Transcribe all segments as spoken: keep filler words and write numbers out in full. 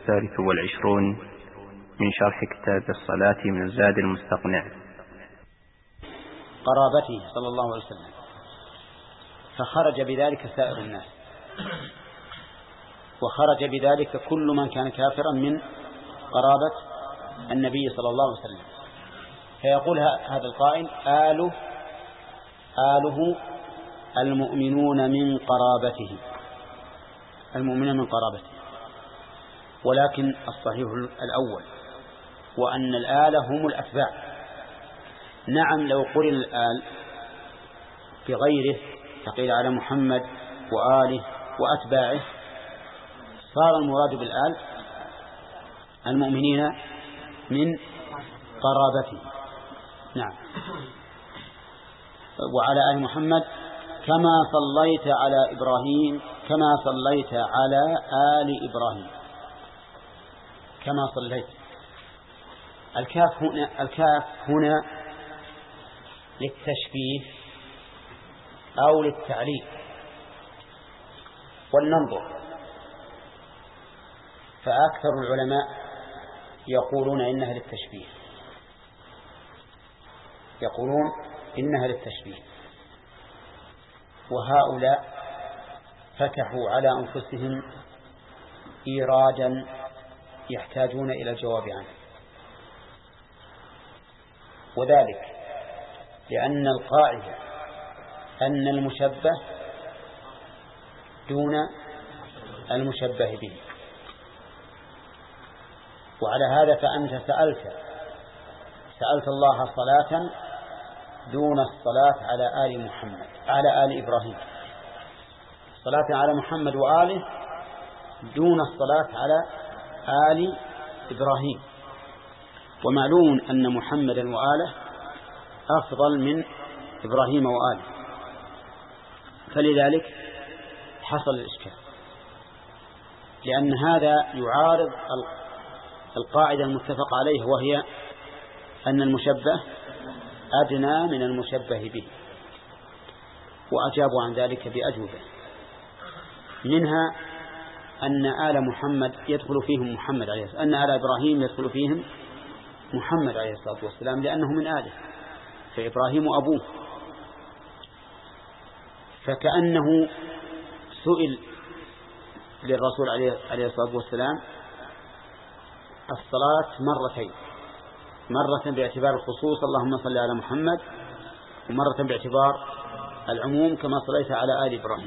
الثالث والعشرون من شرح كتاب الصلاة من الزاد المستقنع. قرابته صلى الله عليه وسلم، فخرج بذلك سائر الناس، وخرج بذلك كل من كان كافرا من قرابة النبي صلى الله عليه وسلم. فيقول هذا القائل: آله آله المؤمنون من قرابته، المؤمنون من قرابته. ولكن الصحيح الأول، وأن الآل هم الأتباع. نعم، لو قرن الآل بغيره فقيل على محمد وآله وأتباعه صار المراد بالآل المؤمنين من قرابته. نعم. وعلى آل محمد كما صليت على إبراهيم كما صليت على آل إبراهيم كما صليت. الكاف هنا الكاف هنا للتشبيه أو للتعليل، ولننظر. فأكثر العلماء يقولون إنها للتشبيه، يقولون إنها للتشبيه، وهؤلاء فتحوا على أنفسهم إيرادا يحتاجون إلى الجواب عنه، وذلك لأن القاعدة أن المشبه دون المشبه به. وعلى هذا فأنت سألت سألت الله صلاة دون الصلاة على آل محمد على آل إبراهيم، صلاة على محمد وآله دون الصلاة على آل إبراهيم. ومعلوم أن محمدا وآله أفضل من إبراهيم وآله، فلذلك حصل الإشكال، لأن هذا يعارض القاعدة المتفق عليه، وهي أن المشبه أدنى من المشبه به. وأجابوا عن ذلك بأجوبة، منها أن آل محمد يدخل فيهم محمد عليه الصلاة والسلام، أن آل إبراهيم يدخل فيهم محمد عليه الصلاة والسلام لأنه من آله، فإبراهيم أبوه. فكأنه سئل للرسول عليه الصلاة والسلام الصلاة مرتين، مرة باعتبار الخصوص اللهم صل على محمد، ومرة باعتبار العموم كما صليت على آل إبراهيم.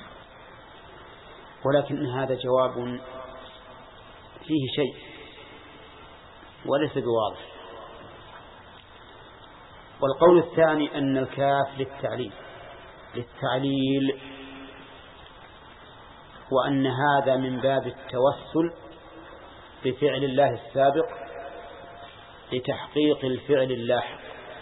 ولكن هذا جواب فيه شيء وليس بواضح. والقول الثاني أن الكاف للتعليل للتعليل وأن هذا من باب التوسل بفعل الله السابق لتحقيق الفعل اللاحق.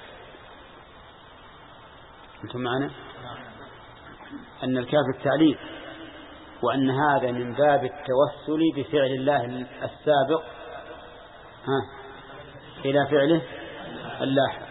أنتم معنا؟ أن الكاف التعليل، وأن هذا من باب التوسل بفعل الله السابق ها إلى فعله اللاحق.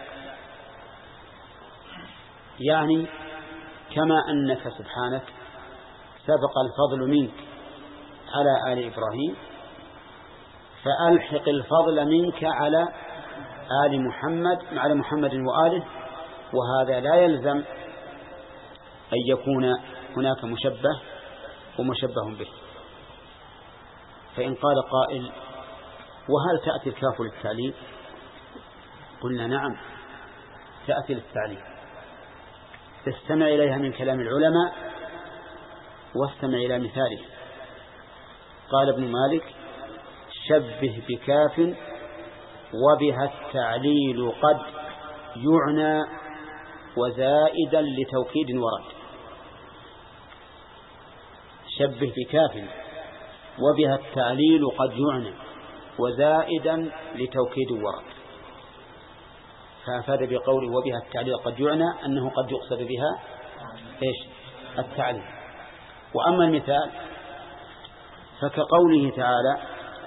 يعني كما أنك سبحانك سبق الفضل منك على آل إبراهيم، فألحق الفضل منك على آل محمد على محمد وآله. وهذا لا يلزم أن يكون هناك مشبه ومشبه به. فإن قال قائل: وهل تأتي الكاف للتعليل؟ قلنا: نعم، تأتي للتعليل. استمع إليها من كلام العلماء واستمع إلى مثاله. قال ابن مالك: شبه بكاف وبها التعليل قد يعنى وزائدا لتوكيد ورد. شبه بكاف وبها التعليل قد يعنى وزائدا لتوكيد ورد. فأفاد بقوله وبها التعليل قد يعنى أنه قد يقصد بها إيش؟ التعليل. وأما المثال فكقوله تعالى: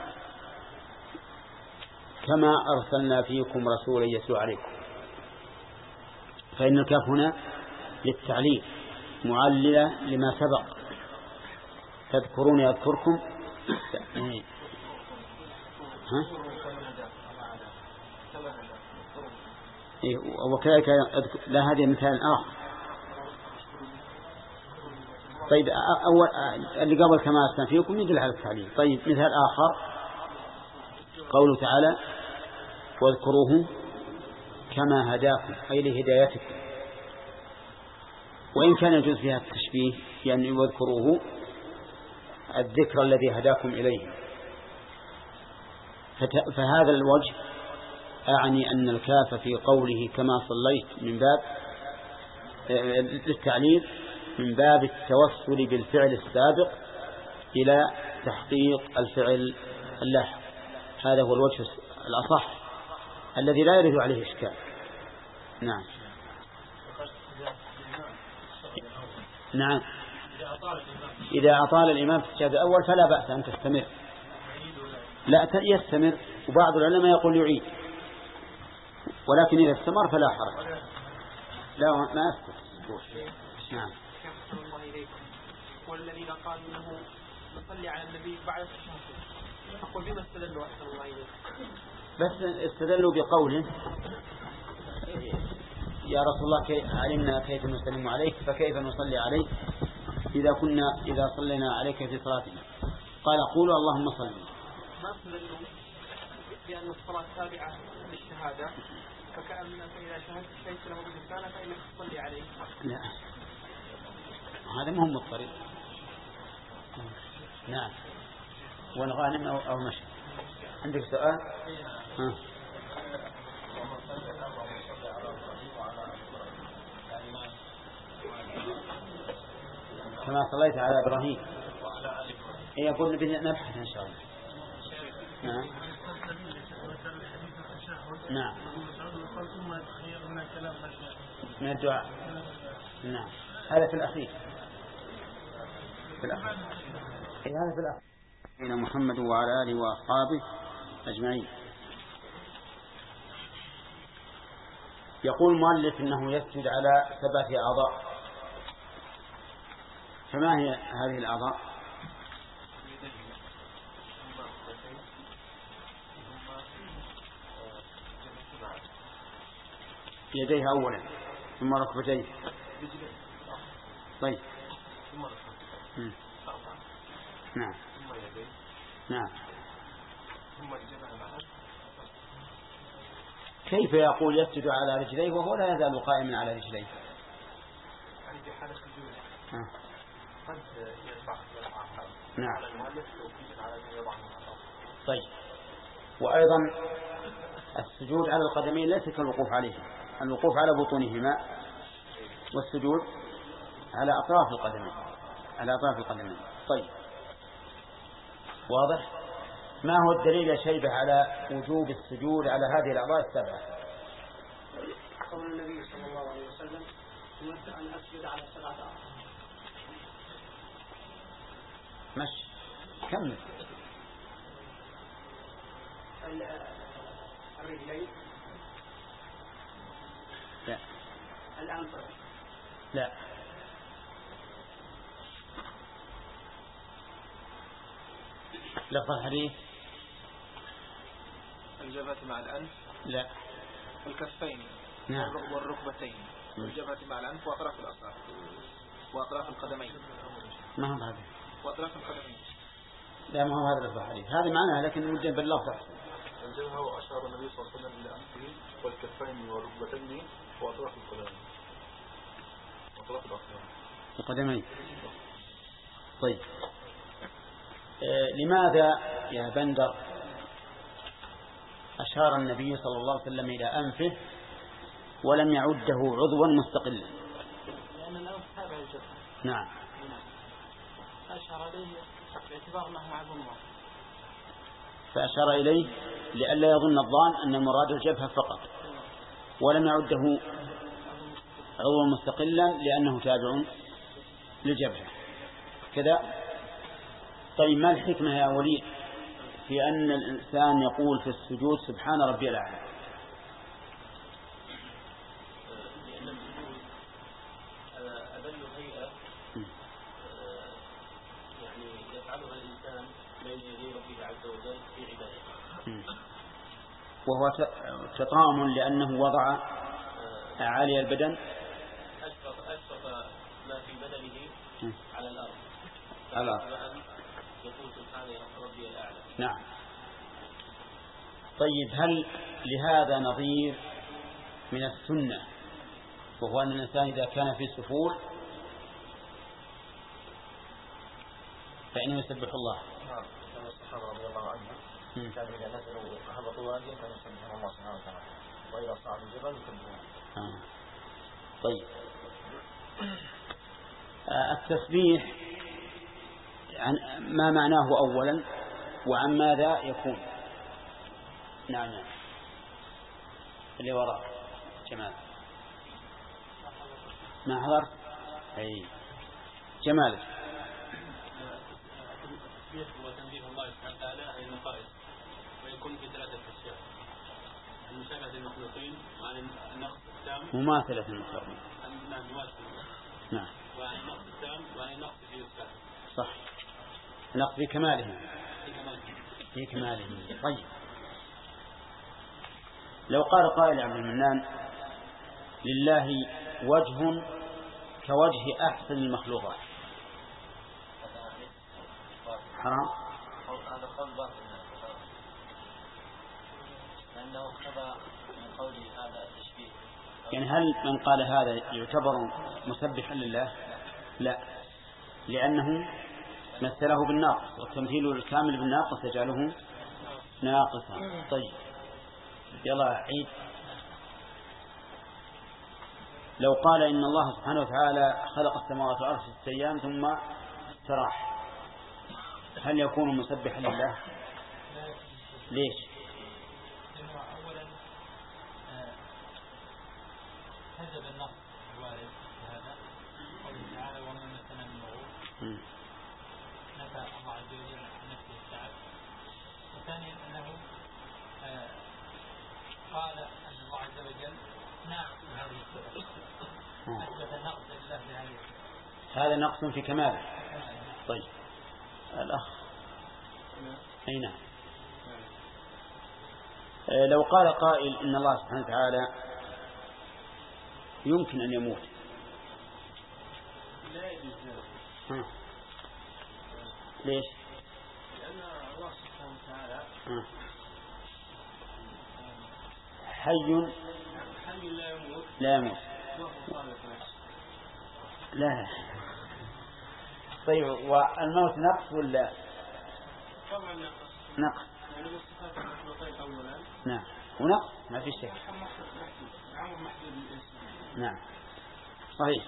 كما أرسلنا فيكم رسولا يتلو عليكم. فإن الكاف هنا للتعليل معللة لما سبق: تذكرون يذكركم ها؟ إيه وكذلك لا، هذه مثال آخر. طيب أول اللي قبل كما أستنفيكم يدل على التعليل. طيب مثال آخر قوله تعالى واذكروه كما هداكم أي لهدايتكم، وإن كان يجوز فيها التشبيه يعني واذكروه الذكر الذي هداكم إليه، فهذا الوجه أعني أن الكاف في قوله كما صليت من باب للتعليل من باب التوسل بالفعل السابق إلى تحقيق الفعل اللاحق. هذا هو الوجه الأصح الذي لا يرد عليه إشكال. نعم نعم إذا أطال الإمام في السجود الأول فلا بأس أن تستمر، لا يستمر، وبعض العلماء يقول يعيد، ولكن إذا استمر فلا حرج. لا ما أستطيع. نعم. والذين قالوا انه نصلي على النبي بعد التشهد، أقول بما استدلوا أحسن الله إليك؟ بس استدلوا بقوله يا رسول الله كي علمنا كيف نسلم عليك فكيف نصلي عليك إذا كنا إذا صلينا عليك في صلاتنا، قال قولوا اللهم صل. ما استدلوا بأن الصلاة تابعة للشهادة، فكأنك إذا شهدت ليس له باللسان فإنك تصلي عليه. لا هذا مهم الطريق. نعم. والغانم أو, أو مشي. عندك سؤال؟ ها. كما صليت على إبراهيم. إيه يقول نبي نبحث إن شاء الله. نعم. نعم. من الدعاء. نعم. هذا في الأخير. في الأخير. إيه هذا في الأخير. إلى محمد وعلى آله وأصحابه أجمعين. يقول المؤلف إنه يسجد على سبعة أعضاء، فما هي هذه الأعضاء؟ يديه أولا ثم ركبتيه. طيب. نعم نعم. كيف يقول يسجد على رجليه وهو لا يزال قائما على رجليه؟ يعني في حالة السجود قد يرفع نعم. على طيب. وأيضا السجود على القدمين ليس كالوقوف عليه، الوقوف على بطونهما والسجود على أطراف القدمين على أطراف القدمين. طيب واضح. ما هو الدليل يا شيبة على وجوب السجود على هذه الأعضاء السبعة؟ قول النبي صلى الله عليه وسلم أمرت أن أسجد على سبعة أعضاء. مشي كمل. الرجلين. لا. الأنف. لا. لفظ الحديث. الجبهة مع الأنف. لا. الكفين. نعم. والركبتين. الجبهة مع الأنف وأطراف الأصابع وأطراف القدمين. ما هو هذا؟ وأطراف القدمين. لا ما هو هذا لفظ الحديث، هذا معناه لكن وجه باللفظ أحسن. الجبهة وأشار النبي صلى الله عليه وسلم لأنفه والكفين والركبتين وأطراف القدمين وأطراف الأصابع القدمين. طيب آه لماذا يا بندر أشار النبي صلى الله عليه وسلم إلى أنفه ولم يعده عضوا مستقلا؟ لأن الأنف تابع الجبهة. نعم. أشار إليه باعتبار أنه عظم الله، فأشار إليه لئلا يظن الظان أن المراد الجبهة فقط، ولم يعده عضوا مستقلا لأنه تابع للجبهة كذا. طيب ما الحكمة يا وليد في أن الإنسان يقول في السجود سبحان ربي الأعلى؟ أدل هيئة يعني يفعلها الإنسان بين يدي ربه عز وجل في عبادته، وهو تطامن لأنه وضع أعالي البدن أشرف ما في بدنه على الأرض على الأرض يقول سبحانه ربي الأعلى. نعم. طيب هل لهذا نظير من السنة وهو أن الإنسان إذا كان في سفول فإنه يسبح الله؟ نعم. كان الصحابة رضي الله عنهم كانوا إذا نزلوا هبطوا واديا كانوا يسبحون الله سبحانه وتعالى وإذا صعدوا الجبل يكبرون. آه. طيب آه التسبيح عن ما معناه أولا وعن ماذا يكون؟ نعم نعم اللي وراء جمال ما حضر أي جمال. التسبيح هو تنزيه الله سبحانه وتعالى عن النقائص ويكون في ثلاثة أشياء: المشابهة المخلوقين وعن النقص التام مماثلة المخلوقين. نعم مماثلة نعم. وعن النقص التام وعن النقص في الإثبات. صح. النقص في كماله. في كماله. في كماله. طيب لو قال قائل عبد المنان لله وجه كوجه أحسن المخلوقات حرام؟ هذا قول باطل لأنه اقتضى من قوله هذا تشبيه. يعني هل من قال هذا يعتبر مسبحا لله؟ لا، لأنه مثله بالناقص والتمثيل الكامل بالناقص يجعله ناقصا. طيب يلا عيد. لو قال إن الله سبحانه وتعالى خلق السماوات والأرض في ستة أيام ثم استراح هل يكون مسبحا لله؟ ليش؟ أولا حسب النص الوارد هذا قوله تعالى ومن مسنا من لغوب نفى الله عز وجل عن نفسه التعب. وثانيا أنه قال أن الله عز وجل ناقص هذه الصفة أثبت النقص لله بهذه الصفة. هذا نقص في كماله. طيب الأخ أي نعم. لو قال قائل إن الله سبحانه وتعالى يمكن أن يموت لا يجوز ها. ليش؟ لأن الله سبحانه وتعالى ها. حي حي لا يموت لا يموت لا. طيب والموت نقص ولا؟ طبعا نقص. نقص يعني صفات المخلوقين أولا. نعم ونقص ما في شيء. عمر محدود للإنسان. نعم صحيح.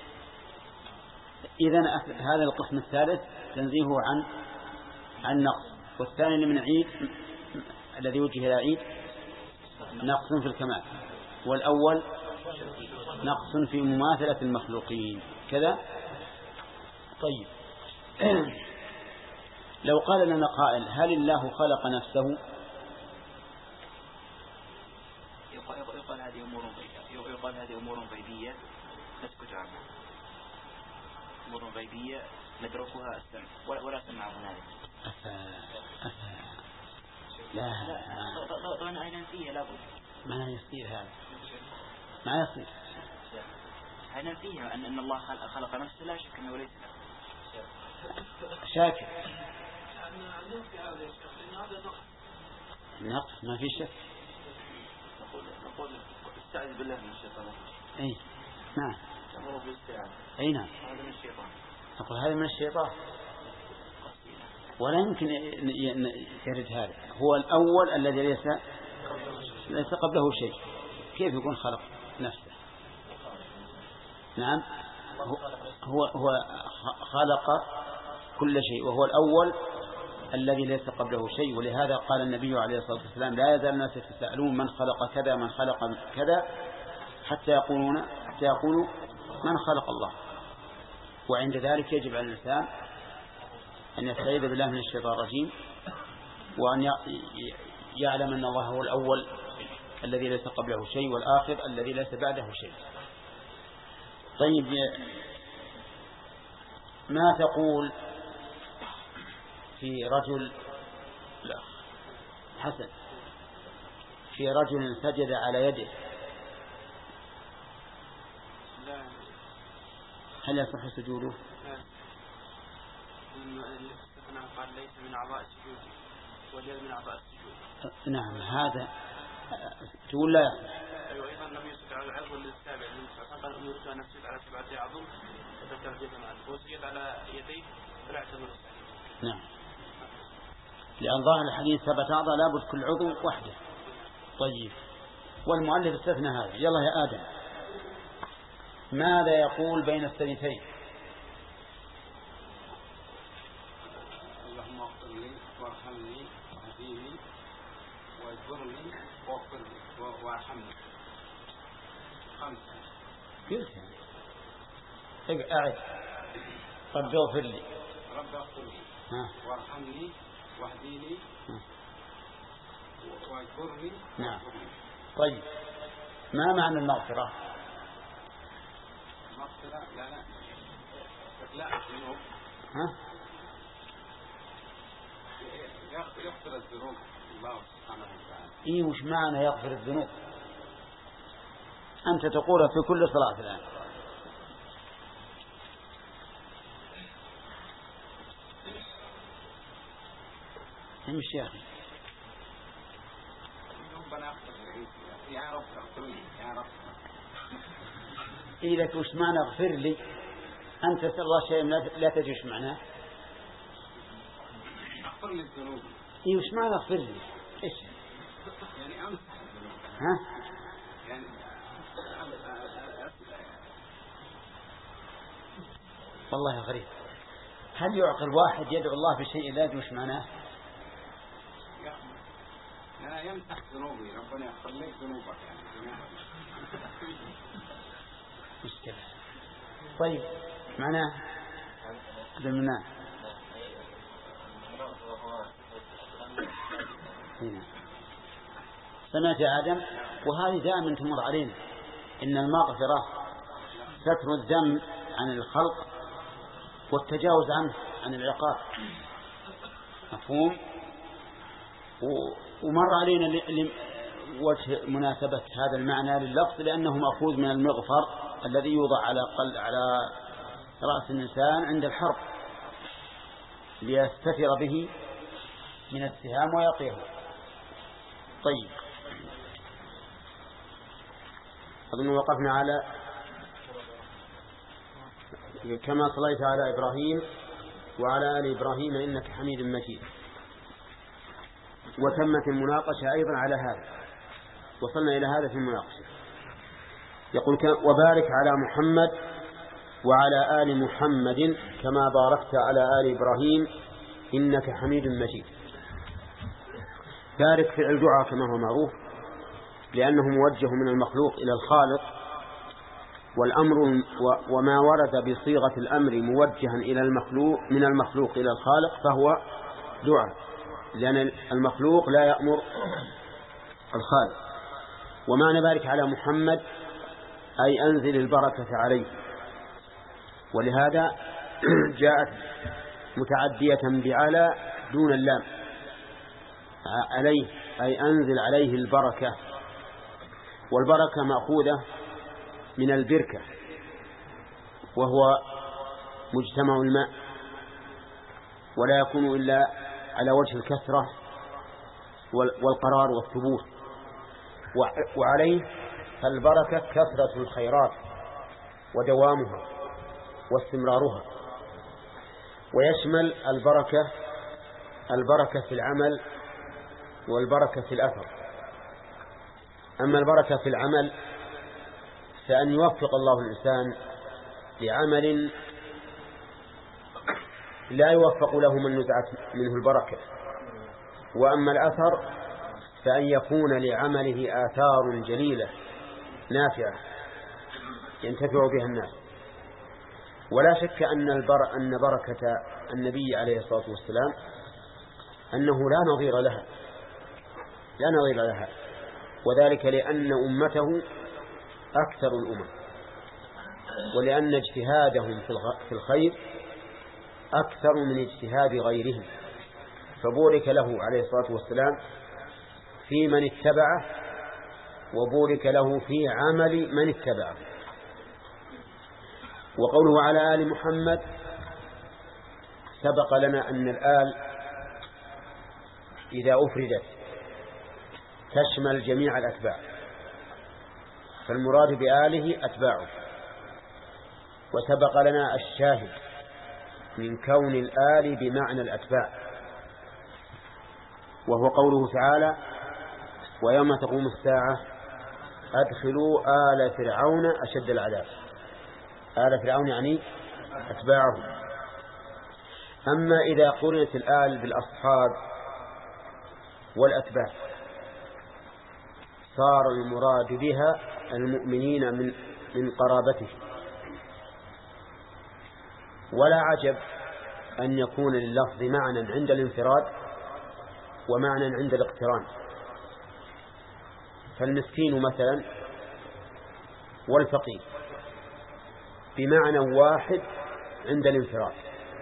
إذن هذا القسم الثالث تنزيهه عن عن نقص، والثاني اللي من عيد الذي وجه إلى عيد نقص في الكمال، والأول نقص في مماثلة المخلوقين كذا. طيب لو قال لنا قائل هل الله خلق نفسه؟ يقال هذه أمور غيبية يقال هذه أمور غيبية نسكت عنها. أمور غيبية ندركها السمع ولا سمع هنالك. لا طبعا أين فيها لابد ما يصير هذا ما يصير. أين فيها أن الله خلق نفسه لا شك أنه ليس شاكر نقص ما في شك. نقول نقول استعذ بالله من الشيطان. أي نعم. أمره بالاستعاذة. أي نعم. هذا من الشيطان. نقول هذا من الشيطان ولا يمكن يرد هذا. هو الأول الذي ليس ليس قبله شيء، كيف يكون خلق نفسه؟ نعم هو هو خلق كل شيء وهو الأول الذي ليس قبله شيء. ولهذا قال النبي عليه الصلاة والسلام لا يزال الناس يتساءلون من خلق كذا من خلق كذا حتى يقولون حتى يقولوا من خلق الله. وعند ذلك يجب على الإنسان أن يستعيذ بالله من الشيطان الرجيم وأن يعلم أن الله هو الأول الذي ليس قبله شيء والآخر الذي ليس بعده شيء. طيب ما تقول في رجل لا حسن في رجل سجد على يده هل يصح سجوده؟ قال ليس من أعضاء السجود واليد من أعضاء السجود. نعم هذا تقول لا يصح. أيوة أيضا النبي صلى الله عليه وسلم العضو السابع قال أمرت أن أسجد على سبعة أعظم فذكر جزما وسجد على يديه فلا اعتبر السجود. نعم لأن ظاهر الحديث سبعة أعضاء لابد كل عضو وحده. طيب والمؤلف استثنى هذا. يلا يا آدم ماذا يقول بين السنتين؟ اللهم اغفر لي وارحمني واهديني واجبرني واغفر لي وارحمني. خمسة. قلتها. اقعد. رب اغفر لي. رب اغفر لي. وارحمني واهديني واجبرني. نعم. طيب ما معنى المغفرة؟ المغفرة لا لا لا الذنوب. ها؟ يغفر الذنوب الله سبحانه وتعالى. إيه وش معنى يغفر الذنوب؟ أنت تقولها في كل صلاة الآن. امشي يا أخي. ربنا اغفر لي يا رب اغفر لي يا رب. إيه لك وش معنى اغفر لي؟ أنت تسأل الله شيء لا تدري وش معناه. اغفر لي الذنوب. إيه وش معنى اغفر لي؟ إيش؟ يعني أمسح الذنوب. ها؟ يعني والله غريب. هل يعقل واحد يدعو الله بشيء لا يدري وش معناه؟ لا يمسح ذنوبي ربنا يغفر لك ذنوبك يعني. مشكلة. طيب معناه بالمناه هنا سمعت يا آدم وهذه دائما تمر علينا إن المغفرة ستر الذنب عن الخلق والتجاوز عنه عن العقاب. مفهوم؟ ومر علينا وجه مناسبة هذا المعنى لللفظ لأنه مأخوذ من المغفر الذي يوضع على قل على رأس الإنسان عند الحرب ليستتر به من السهام ويقيه. طيب أظن وقفنا على كما صليت على إبراهيم وعلى آل إبراهيم إنك حميد مجيد. وتمت المناقشة أيضا على هذا. وصلنا إلى هذا في المناقشة. يقول وبارك على محمد وعلى آل محمد كما باركت على آل إبراهيم إنك حميد مجيد. بارك فعل دعاء كما هو معروف لأنه موجه من المخلوق إلى الخالق، والأمر وما ورد بصيغة الأمر موجها إلى المخلوق من المخلوق إلى الخالق فهو دعاء، لأن المخلوق لا يأمر الخالق. ومعنى بارك على محمد أي أنزل البركة عليه، ولهذا جاءت متعدية بعلى دون اللام. عليه أي أنزل عليه البركة، والبركة مأخوذة من البركة وهو مجتمع الماء، ولا يكون إلا على وجه الكثرة والقرار والثبوت. وعليه البركة كثرة الخيرات ودوامها واستمرارها. ويشمل البركة البركة في العمل والبركة في الأثر. أما البركة في العمل فأن يوفق الله الإنسان لعمل لا يوفق له من نزعت منه البركة. وأما الأثر فأن يكون لعمله آثار جليلة نافعة ينتفع بها الناس. ولا شك أن البر أن بركة النبي عليه الصلاة والسلام أنه لا نظير لها لا نظير لها وذلك لأن أمته أكثر الأمم، ولأن اجتهادهم في الخير أكثر من اجتهاد غيرهم، فبورك له عليه الصلاة والسلام في من اتبعه وبورك له في عمل من اتبعه. وقوله على آل محمد سبق لنا أن الآل إذا أفردت تشمل جميع الأتباع، فالمراد بآله أتباعه. وسبق لنا الشاهد من كون الآل بمعنى الأتباع، وهو قوله تعالى ويوم تقوم الساعة أدخلوا آل فرعون أشد العذاب. آل فرعون يعني أتباعه. أما إذا قرنت الآل بالأصحاب والأتباع صار المراد بها المؤمنين من من قرابته. ولا عجب أن يكون لللفظ معنى عند الانفراد ومعنى عند الاقتران. فالمسكين مثلا والفقير بمعنى واحد عند الانفراد،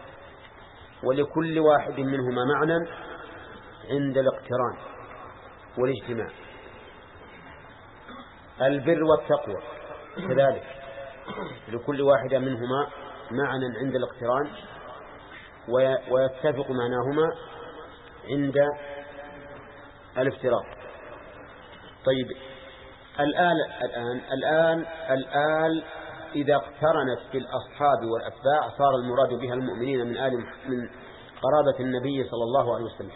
ولكل واحد منهما معنى عند الاقتران والاجتماع. البر والتقوى كذلك لكل واحد منهما معنى عند الاقتران ويتفق معناهما عند الافتراق. طيب الآن الآن الآن الآل إذا اقترنت بالأصحاب والأتباع صار المراد بها المؤمنين من آل من قرابة النبي صلى الله عليه وسلم،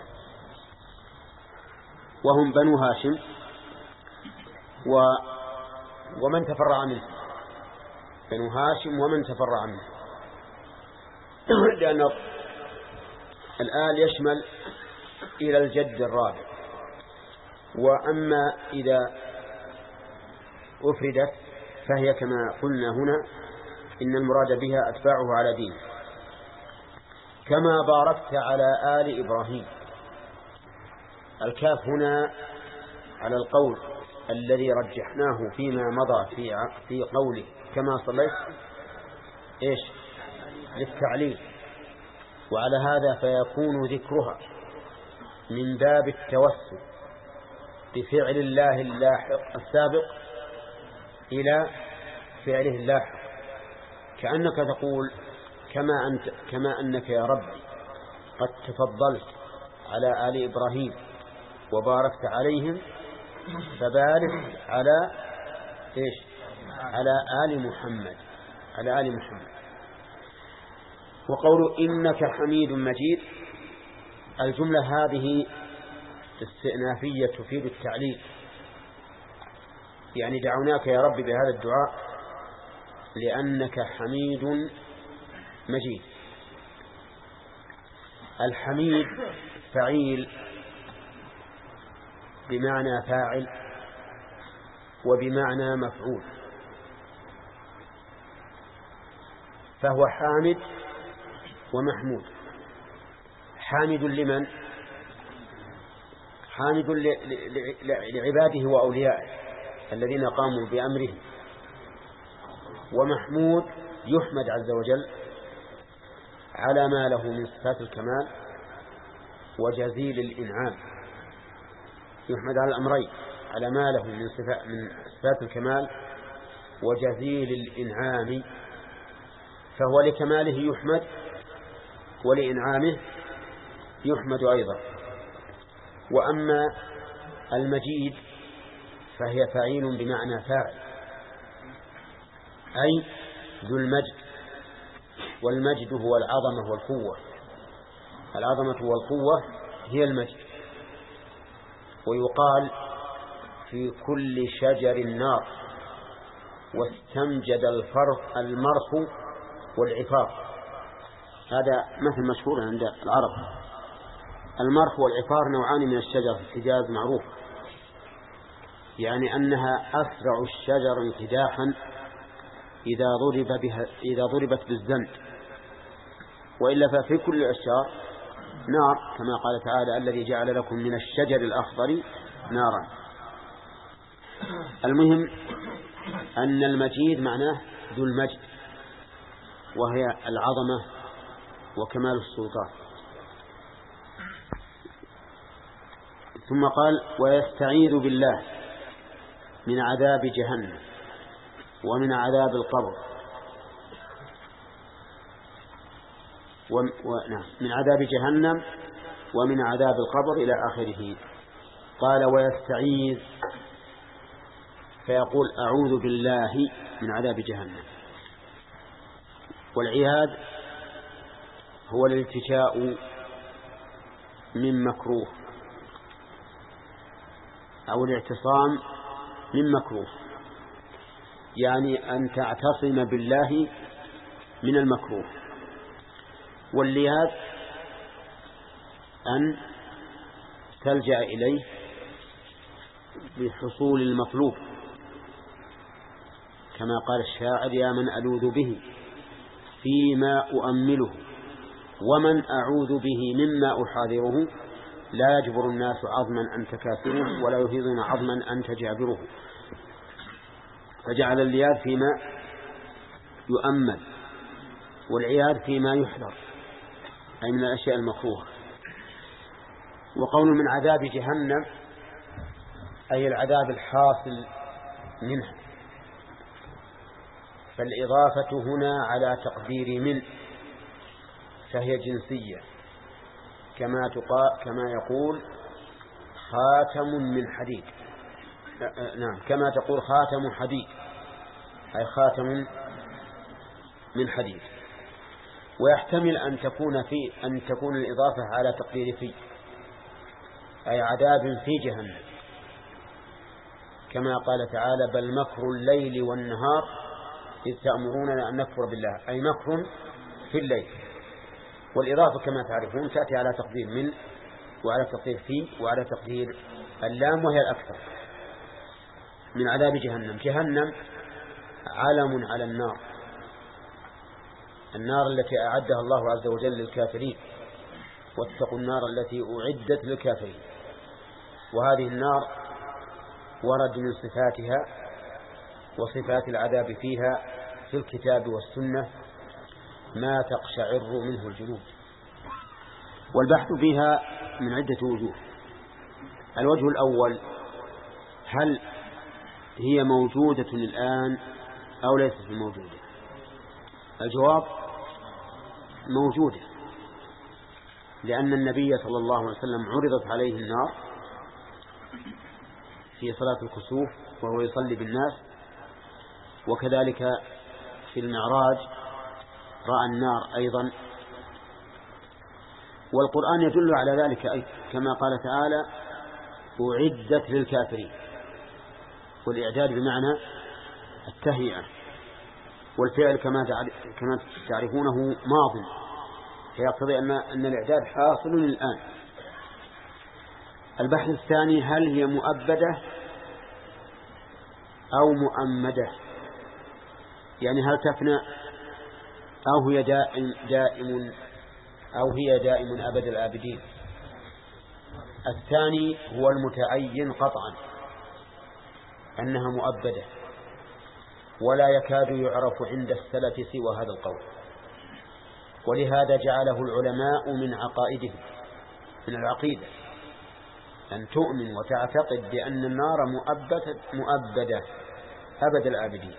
وهم بنو هاشم و ومن تفرع منه، بنو هاشم ومن تفرع منه، لأن الآل يشمل إلى الجد الرابع. وأما إذا أفردت فهي كما قلنا هنا إن المراد بها أتباعه على دينه، كما باركت على آل إبراهيم. الكاف هنا على القول الذي رجحناه فيما مضى في في قوله كما صليت إيش للتعليل، وعلى هذا فيكون ذكرها من باب التوسل بفعل الله اللاحق السابق إلى فعله اللاحق، كأنك تقول كما أنت كما أنك يا رب قد تفضلت على آل إبراهيم وباركت عليهم فبارك على إيش على آل محمد على آل محمد. وقول إنك حميد مجيد الجملة هذه استئنافية تفيد التعليل، يعني دعوناك يا رب بهذا الدعاء لأنك حميد مجيد. الحميد فعيل بمعنى فاعل وبمعنى مفعول، فهو حامد ومحمود. حامد لمن؟ حامد لعباده وأوليائه الذين قاموا بأمره، ومحمود يحمد عز وجل على ما له من صفات الكمال وجزيل الإنعام. يحمد على الأمرين، على ما له من صفات الكمال وجزيل الإنعام، فهو لكماله يحمد ولإنعامه يحمد أيضا. وأما المجيد فهي فعيل بمعنى فاعل، أي ذو المجد، والمجد هو العظمة والقوة. العظمة والقوة هي المجد. ويقال في كل شجر النار واستمجد الفرق المرخ والعفار. هذا مثل مشهور عند العرب. المرخ والعفار نوعان من الشجر في الحجاز معروف، يعني أنها أسرع الشجر انقداحا إذا ضرب بها إذا ضربت بالزند، وإلا ففي كل الأشجار نار، كما قال تعالى الذي جعل لكم من الشجر الأخضر نارا. المهم أن المجيد معناه ذو المجد، وهي العظمة وكمال السلطان. ثم قال ويستعيذ بالله من عذاب جهنم ومن عذاب القبر ونعم من عذاب جهنم ومن عذاب القبر إلى آخره. قال ويستعيذ فيقول أعوذ بالله من عذاب جهنم. والعياذ هو الالتجاء من مكروه أو الاعتصام من مكروه، يعني أن تعتصم بالله من المكروه. واللياذ أن تلجأ إليه بحصول المطلوب، كما قال الشاعر يا من ألوذ به فيما أؤمله ومن أعوذ به مما أحاذره لا يجبر الناس عظما أن تكاثره ولا يهيضون عظما أن تجابره. فجعل اللياذ فيما يؤمل والعياذ فيما يحذر، أي من الأشياء المكروهة. وقول من عذاب جهنم أي العذاب الحاصل منها، فالإضافة هنا على تقدير من، فهي جنسية، كما تقا كما يقول خاتم من حديد، نعم كما تقول خاتم حديد أي خاتم من حديد. ويحتمل أن تكون في أن تكون الإضافة على تقدير في، أي عذاب في جهنم، كما قال تعالى بل مكر الليل والنهار إذ تأمروننا أن نكفر بالله، أي مكر في الليل. والإضافة كما تعرفون تأتي على تقدير من وعلى تقدير في وعلى تقدير اللام، وهي الأكثر. من عذاب جهنم، جهنم علم على النار، النار التي أعدها الله عز وجل للكافرين، واتقوا النار التي أعدت للكافرين. وهذه النار ورد من صفاتها وصفات العذاب فيها في الكتاب والسنة ما تقشعر منه الجلود. والبحث فيها من عدة وجوه. الوجه الأول هل هي موجودة الآن أو ليست موجودة؟ الجواب موجودة، لأن النبي صلى الله عليه وسلم عرضت عليه النار في صلاة الكسوف وهو يصلي بالناس، وكذلك في المعراج رأى النار أيضا. والقرآن يدل على ذلك أيضا، كما قال تعالى أعدت للكافرين، والإعداد بمعنى التهيئة، والفعل كما كما تعرفونه ماض، فيقتضي أن أن الإعداد حاصل الآن. البحث الثاني هل هي مؤبدة أو مؤمدة، يعني هل تفنى أو هي دائم, دائم أو هي دائم أبد الآبدين. الثاني هو المتعين قطعا أنها مؤبدة، ولا يكاد يعرف عند السلف سوى هذا القول، ولهذا جعله العلماء من عقائدهم، من العقيدة، أن تؤمن وتعتقد بأن النار مؤبدة, مؤبدة أبد الآبدين.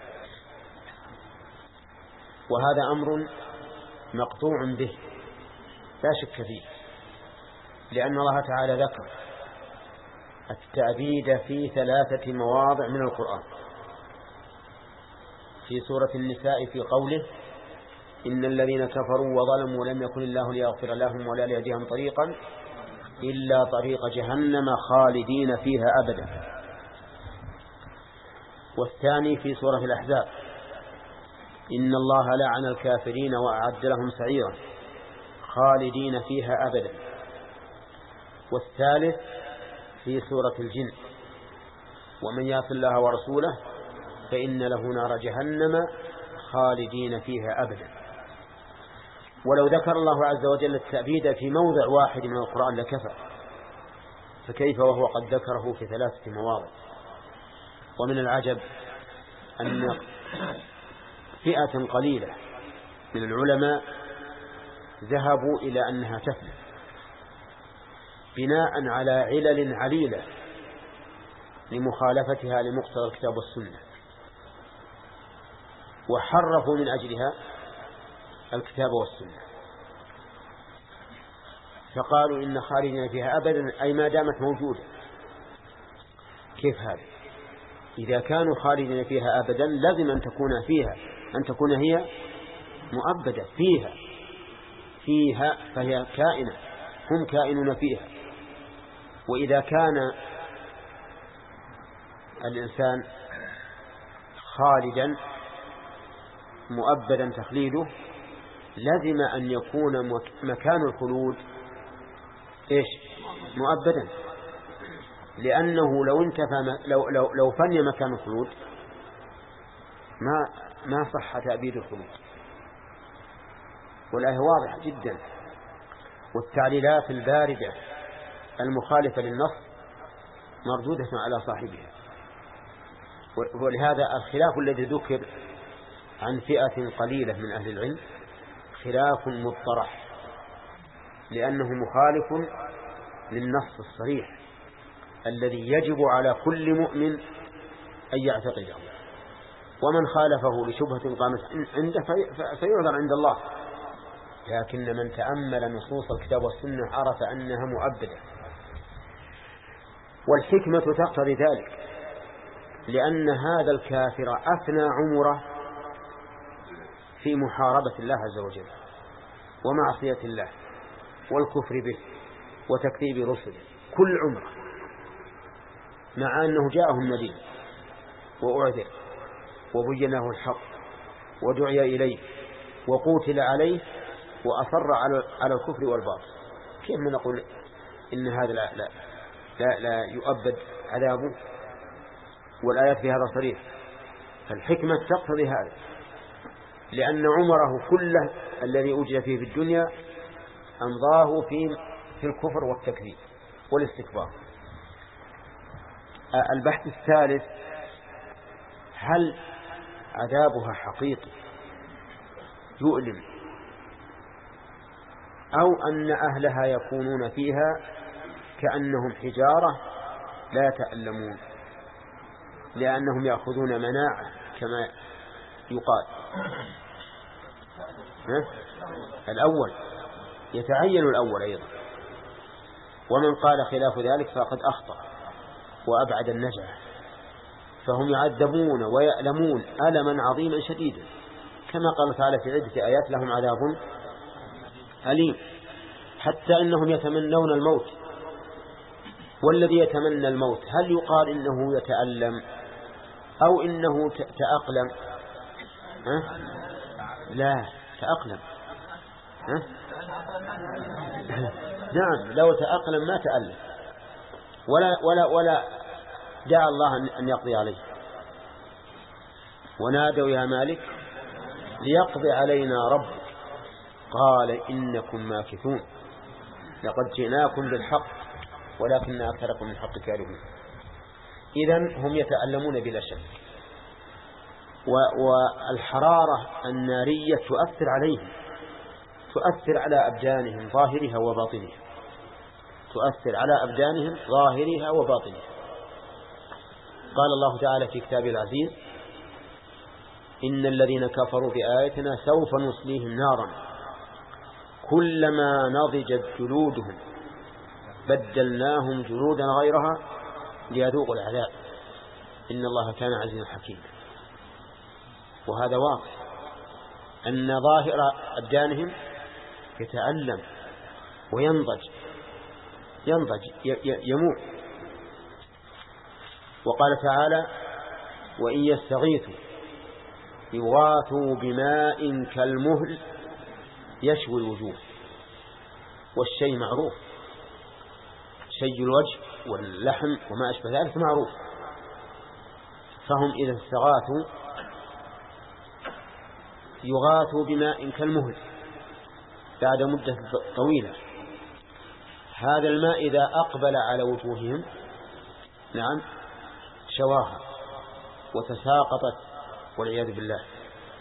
وهذا أمر مقطوع به لا شك فيه، لأن الله تعالى ذكر التأبيد في ثلاثة مواضع من القرآن. في سورة النساء في قوله إن الذين كفروا وظلموا لم يكن الله ليغفر لهم ولا ليهديهم طريقا إلا طريق جهنم خالدين فيها أبدا. والثاني في سورة الأحزاب إن الله لعن الكافرين وأعد لهم سعيرا خالدين فيها أبدا. والثالث في سورة الجن ومن يعص الله ورسوله فإن له نار جهنم خالدين فيها أبدا. ولو ذكر الله عز وجل التأبيد في موضع واحد من القرآن لكفى، فكيف وهو قد ذكره في ثلاثة مواضع. ومن العجب أن فئة قليلة من العلماء ذهبوا إلى أنها تفنى، بناء على علل عليلة لمخالفتها لمقتضى الكتاب والسنة، وحرفوا من أجلها الكتاب والسنة، فقالوا إن خالدين فيها أبدا أي ما دامت موجودة. كيف هذا؟ إذا كانوا خالدين فيها أبدا لازم أن تكون فيها أن تكون هي مؤبدة فيها فيها فهي كائنة، هم كائنون فيها. وإذا كان الإنسان خالدا مؤبدا تخليده لازم أن يكون مكان الخلود إيش؟ مؤبدا، لأنه لو انتفى لو لو لو فني مكان الخلود ما ما صح تأبيد الخلود. والآية واضحة جدا، والتعليلات الباردة المخالفة للنص مردودة على صاحبها. ولهذا الخلاف الذي ذكر عن فئة قليلة من أهل العلم خلاف مضطرح، لأنه مخالف للنص الصريح الذي يجب على كل مؤمن أن يعتقده، ومن خالفه لشبهة قامت عنده فيعذر عند الله. لكن من تأمل نصوص الكتاب والسنة عرف أنها مؤبدة، والحكمة تقتضي ذلك، لأن هذا الكافر أفنى عمره في محاربة الله عز وجل ومعصية الله والكفر به وتكذيب رسله كل عمره، مع أنه جاءه النبي وأعذر وبين له الحق ودعي إليه وقوتل عليه وأصر على الكفر والباطل. كيف ما نقول إن هذا لا, لا, لا, لا يؤبد عذابه؟ والآيات في هذا صريح. فالحكمة تقتضي هذا، لأن عمره كله الذي وجد فيه في الدنيا أمضاه في في الكفر والتكذيب والاستكبار. البحث الثالث: هل عذابها حقيقي يؤلم، أو أن أهلها يكونون فيها كأنهم حجارة لا تألمون لأنهم يأخذون مناعة كما يقال؟ الأول يتعين الأول أيضا، ومن قال خلاف ذلك فقد أخطأ وأبعد النجاة، فهم يعذبون ويألمون ألما عظيما شديدا، كما قال تعالى في عدة آيات: لهم عذاب أليم، حتى إنهم يتمنون الموت. والذي يتمنى الموت هل يقال إنه يتألم أو إنه تأقلم؟ ها؟ لا، تأقلم. ها؟ نعم، لو تأقلم ما تألم ولا ولا ولا دعا الله أن يقضي عليه. ونادوا يا مالك ليقضي علينا ربك قال إنكم ماكثون لقد جئناكم بالحق ولكن أكثركم من الحق كارهون. إذن هم يتألمون بلا شك، والحرارة النارية تؤثر عليهم، تؤثر على أبدانهم ظاهرها وباطنها، تؤثر على أبدانهم ظاهرها وباطنها. قال الله تعالى في كتابه العزيز: إن الذين كفروا بآياتنا سوف نصليهم نارا كلما نضجت جلودهم بدلناهم جلودا غيرها ليذوقوا العذاب إن الله كان عزيزا حكيما. وهذا واضح أن ظاهر أبدانهم يتألم وينضج ينضج يموت. وقال تعالى: وإن يستغيثوا يغاثوا بماء كالمهل يشوي الوجوه. والشيء معروف، شيء الوجه واللحم وما أشبه ذلك معروف. فهم إذا استغاثوا يغاثوا بماء كالمهل بعد مدة طويلة. هذا الماء إذا أقبل على وجوههم نعم شواها وتساقطت والعياذ بالله،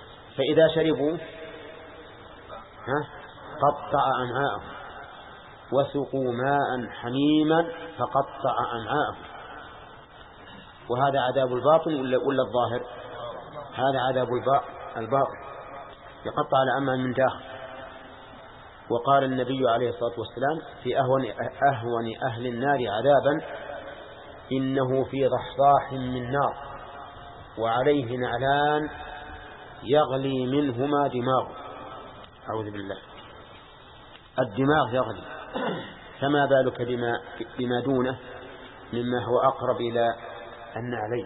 فإذا شربوا ها قطع أمعاءهم وسقوا ماء حميما فقطع أمعاءهم. وهذا عذاب الباطن ولا الظاهر؟ هذا عذاب الباطن يقطع الأمعاء من داخل. وقال النبي عليه الصلاة والسلام في أهون, أهون أهل النار عذابا إنه في ضحضاح من نار وعليه نعلان يغلي منهما دماغه. أعوذ بالله. الدماغ يغلي، فما بالك بما, بما دونه مما هو أقرب إلى النعلين.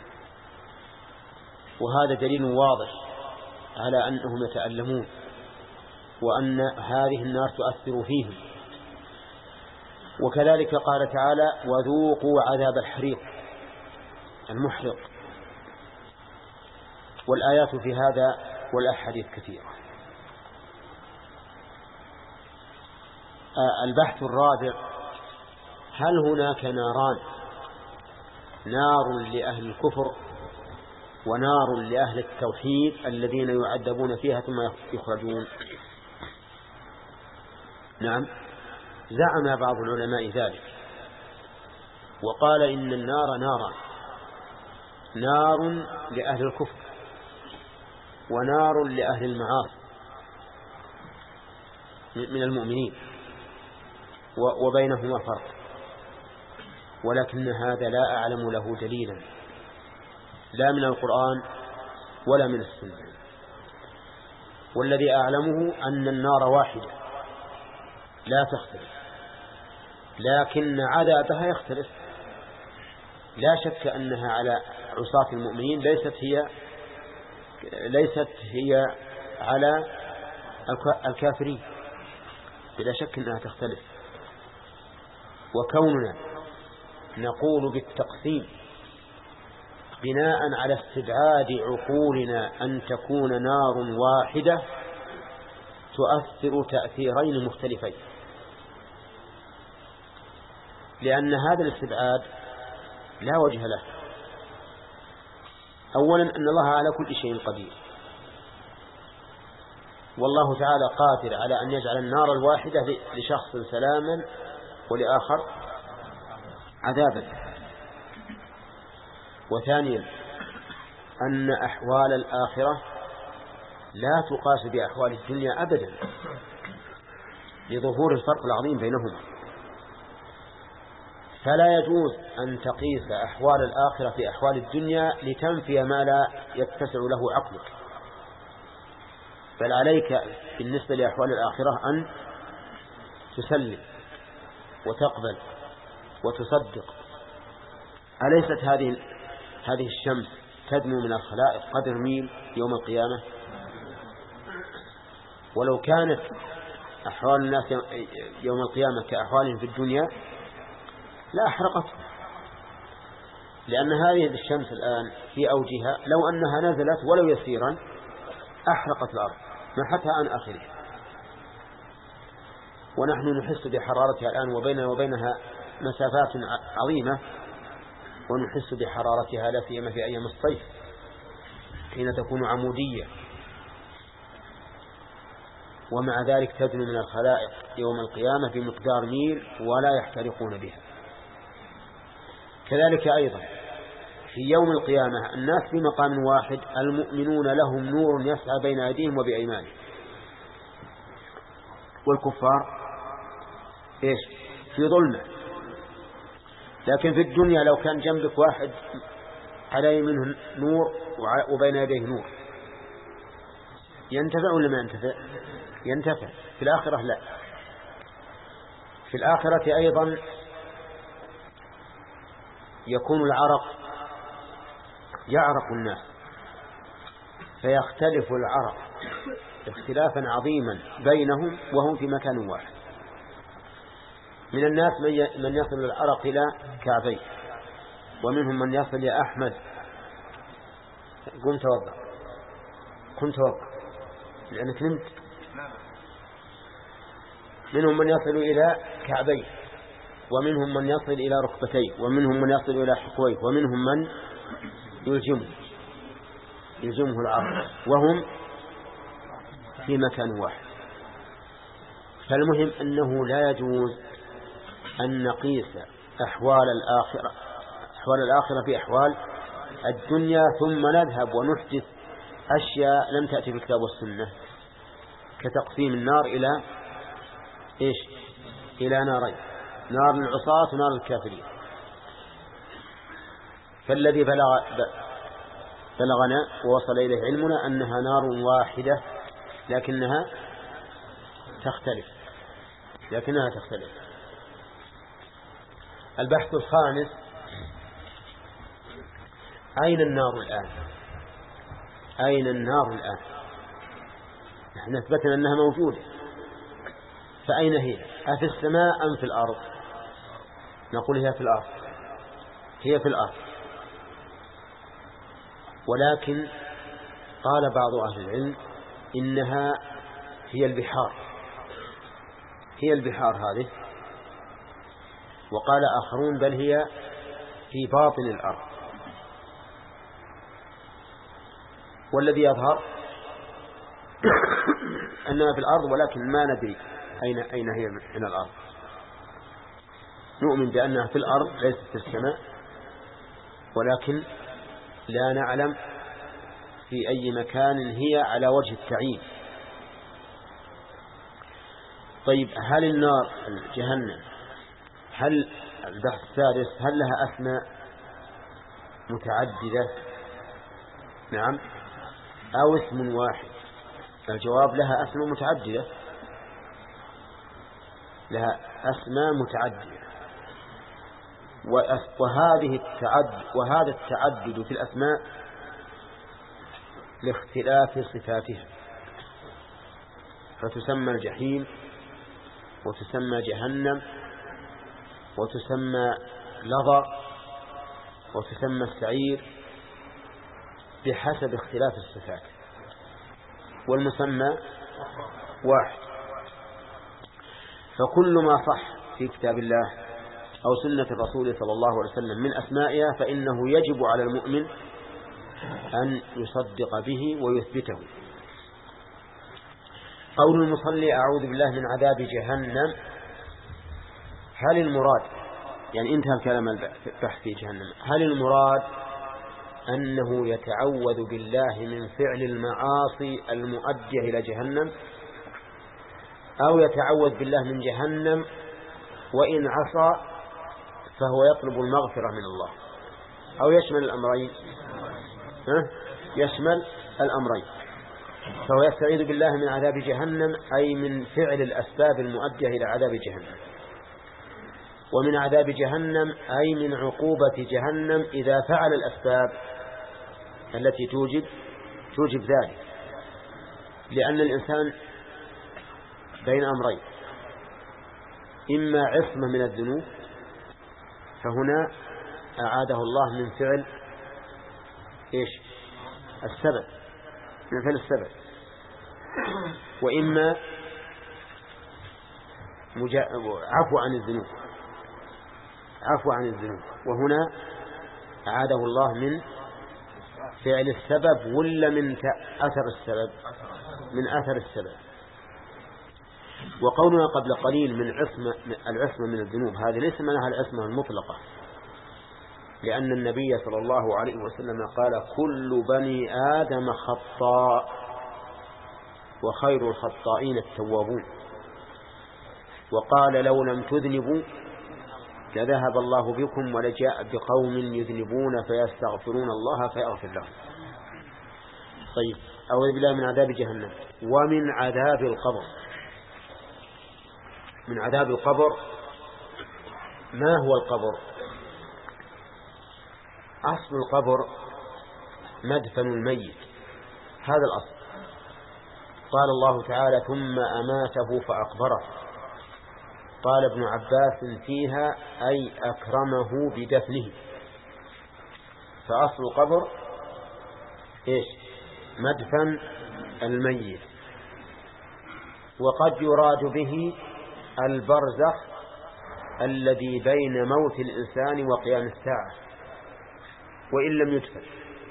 وهذا دليل واضح على أنهم يتألمون وأن هذه النار تؤثر فيهم. وكذلك قال تعالى وذوقوا عذاب الحريق المحرق. والآيات في هذا والأحاديث كثيرة. البحث الرابع: هل هناك ناران، نار لأهل الكفر ونار لأهل التوحيد الذين يعذبون فيها ثم يخرجون؟ نعم، زعم بعض العلماء ذلك وقال إن النار نارا، نار لأهل الكفر ونار لأهل المعاصي من المؤمنين، وبينهما فرق، ولكن هذا لا أعلم له دليلا لا من القرآن ولا من السنة. والذي أعلمه أن النار واحدة لا تختلف، لكن عذابها يختلف. لا شك أنها على عصاة المؤمنين ليست هي ليست هي على الكافرين، بلا شك أنها تختلف. وكوننا نقول بالتقسيم بناء على استبعاد عقولنا أن تكون نار واحدة تؤثر تأثيرين مختلفين، لأن هذا الاستبعاد لا وجه له. أولا أن الله على كل شيء قدير، والله تعالى قادر على أن يجعل النار الواحدة لشخص سلاما ولآخر عذابا. وثانيا أن أحوال الآخرة لا تقاس بأحوال الدنيا أبدا لظهور الفرق العظيم بينهما، فلا يجوز أن تقيس أحوال الآخرة في أحوال الدنيا لتنفي ما لا يتسع له عقلك، بل عليك بالنسبة لأحوال الآخرة أن تسلم وتقبل وتصدق. أليست هذه هذه الشمس تدنو من الخلائق قدر ميل يوم القيامة؟ ولو كانت أحوال الناس يوم القيامة كأحوالهم في الدنيا لا أحرقتهم، لأن هذه الشمس الآن في أوجها لو أنها نزلت ولو يسيرا أحرقت الأرض محتها عن آخرها. ونحن نحس بحرارتها الآن وبيننا وبينها مسافات عظيمة، ونحس بحرارتها لا سيما في أيام الصيف حين تكون عمودية، ومع ذلك تدنو من الخلائق يوم القيامة بمقدار ميل ولا يحترقون بها. كذلك أيضا في يوم القيامة الناس في مقام واحد، المؤمنون لهم نور يسعى بين أيديهم وبأيمانهم، والكفار إيش؟ في ظلمة. لكن في الدنيا لو كان جنبك واحد عليه منه نور وبين يديه نور ينتفع ولا ما ينتفع؟ ينتفع. في الآخرة لا. في الآخرة أيضا يكون العرق يعرق الناس فيختلف العرق اختلافا عظيما بينهم وهم في مكان واحد. من الناس من يصل العرق إلى كعبيه، ومنهم من يصل يا أحمد قم توضأ قم توضأ لأنك نمت. منهم من يصل إلى كعبيه، ومنهم من يصل إلى ركبتيه، ومنهم من يصل إلى حقويه، ومنهم من يلجمه يلجمه العرق وهم في مكان واحد. فالمهم أنه لا يجوز أن نقيس أحوال الآخرة أحوال الآخرة في أحوال الدنيا ثم نذهب ونحدث أشياء لم تأتي في الكتاب والسنة، كتقسيم النار إلى إيش؟ إلى نارين، نار العصاة ونار الكافرين. فالذي بلغ بلغنا ووصل إليه علمنا أنها نار واحدة لكنها تختلف لكنها تختلف. البحث الخامس: أين النار الآن؟ أين النار الآن؟ نحن أثبتنا أنها موجودة، فأين هي؟ أفي السماء أم في الأرض؟ نقول هي في الأرض هي في الأرض ولكن قال بعض أهل العلم إنها هي البحار هي البحار هذه، وقال آخرون بل هي في باطن الأرض. والذي يظهر أنها في الأرض ولكن ما ندري أين أين هي من الأرض. نؤمن بأنها في الأرض ليست في السماء، ولكن لا نعلم في أي مكان هي على وجه التعيين. طيب، هل النار جهنم هل البحث السادس هل لها أسماء متعددة؟ نعم، أو اسم واحد؟ الجواب: لها أسماء متعددة لها أسماء متعددة وهذه التعدد وهذا التعدد في الأسماء لاختلاف صفاتها، فتسمى الجحيم وتسمى جهنم وتسمى لظى وتسمى السعير بحسب اختلاف الصفات، والمسمى واحد. فكل ما صح في كتاب الله أو سنة الرسول صلى الله عليه وسلم من أسمائها فإنه يجب على المؤمن أن يصدق به ويثبته. قول المصلي: أعوذ بالله من عذاب جهنم، هل المراد، يعني انتهى الكلام البحث في جهنم، هل المراد أنه يتعوذ بالله من فعل المعاصي المؤدية إلى جهنم، أو يتعوذ بالله من جهنم وإن عصى فهو يطلب المغفرة من الله، أو يشمل الأمرين؟ ها؟ يشمل الأمرين. فهو يستعيذ بالله من عذاب جهنم أي من فعل الأسباب المؤدية إلى عذاب جهنم، ومن عذاب جهنم أي من عقوبة جهنم إذا فعل الأسباب التي توجب توجب ذلك. لأن الإنسان بين أمرين: إما عصمة من الذنوب، فهنا أعاده الله من فعل إيش؟ السبب، من فعل السبب، وإما مجا... عفو عن الذنوب عفو عن الذنوب وهنا أعاده الله من فعل السبب ولا من أثر السبب؟ من أثر السبب. وقولنا قبل قليل من عصمة العصمة من الذنوب، هذه ليس منها العصمة المطلقة، لأن النبي صلى الله عليه وسلم قال: كل بني آدم خطاء وخير الخطائين التوابون. وقال: لو لم تذنبوا لذهب الله بكم ولجاء بقوم يذنبون فيستغفرون الله فيغفر لهم. طيب، أعوذ بالله من عذاب جهنم ومن عذاب القبر. من عذاب القبر، ما هو القبر؟ أصل القبر مدفن الميت، هذا الأصل. قال الله تعالى: ثم أماته فأقبره. قال ابن عباس فيها: أي أكرمه بدفنه. فأصل القبر إيش؟ مدفن الميت. وقد يراد به البرزخ الذي بين موت الإنسان وقيام الساعة وإن لم يدفن،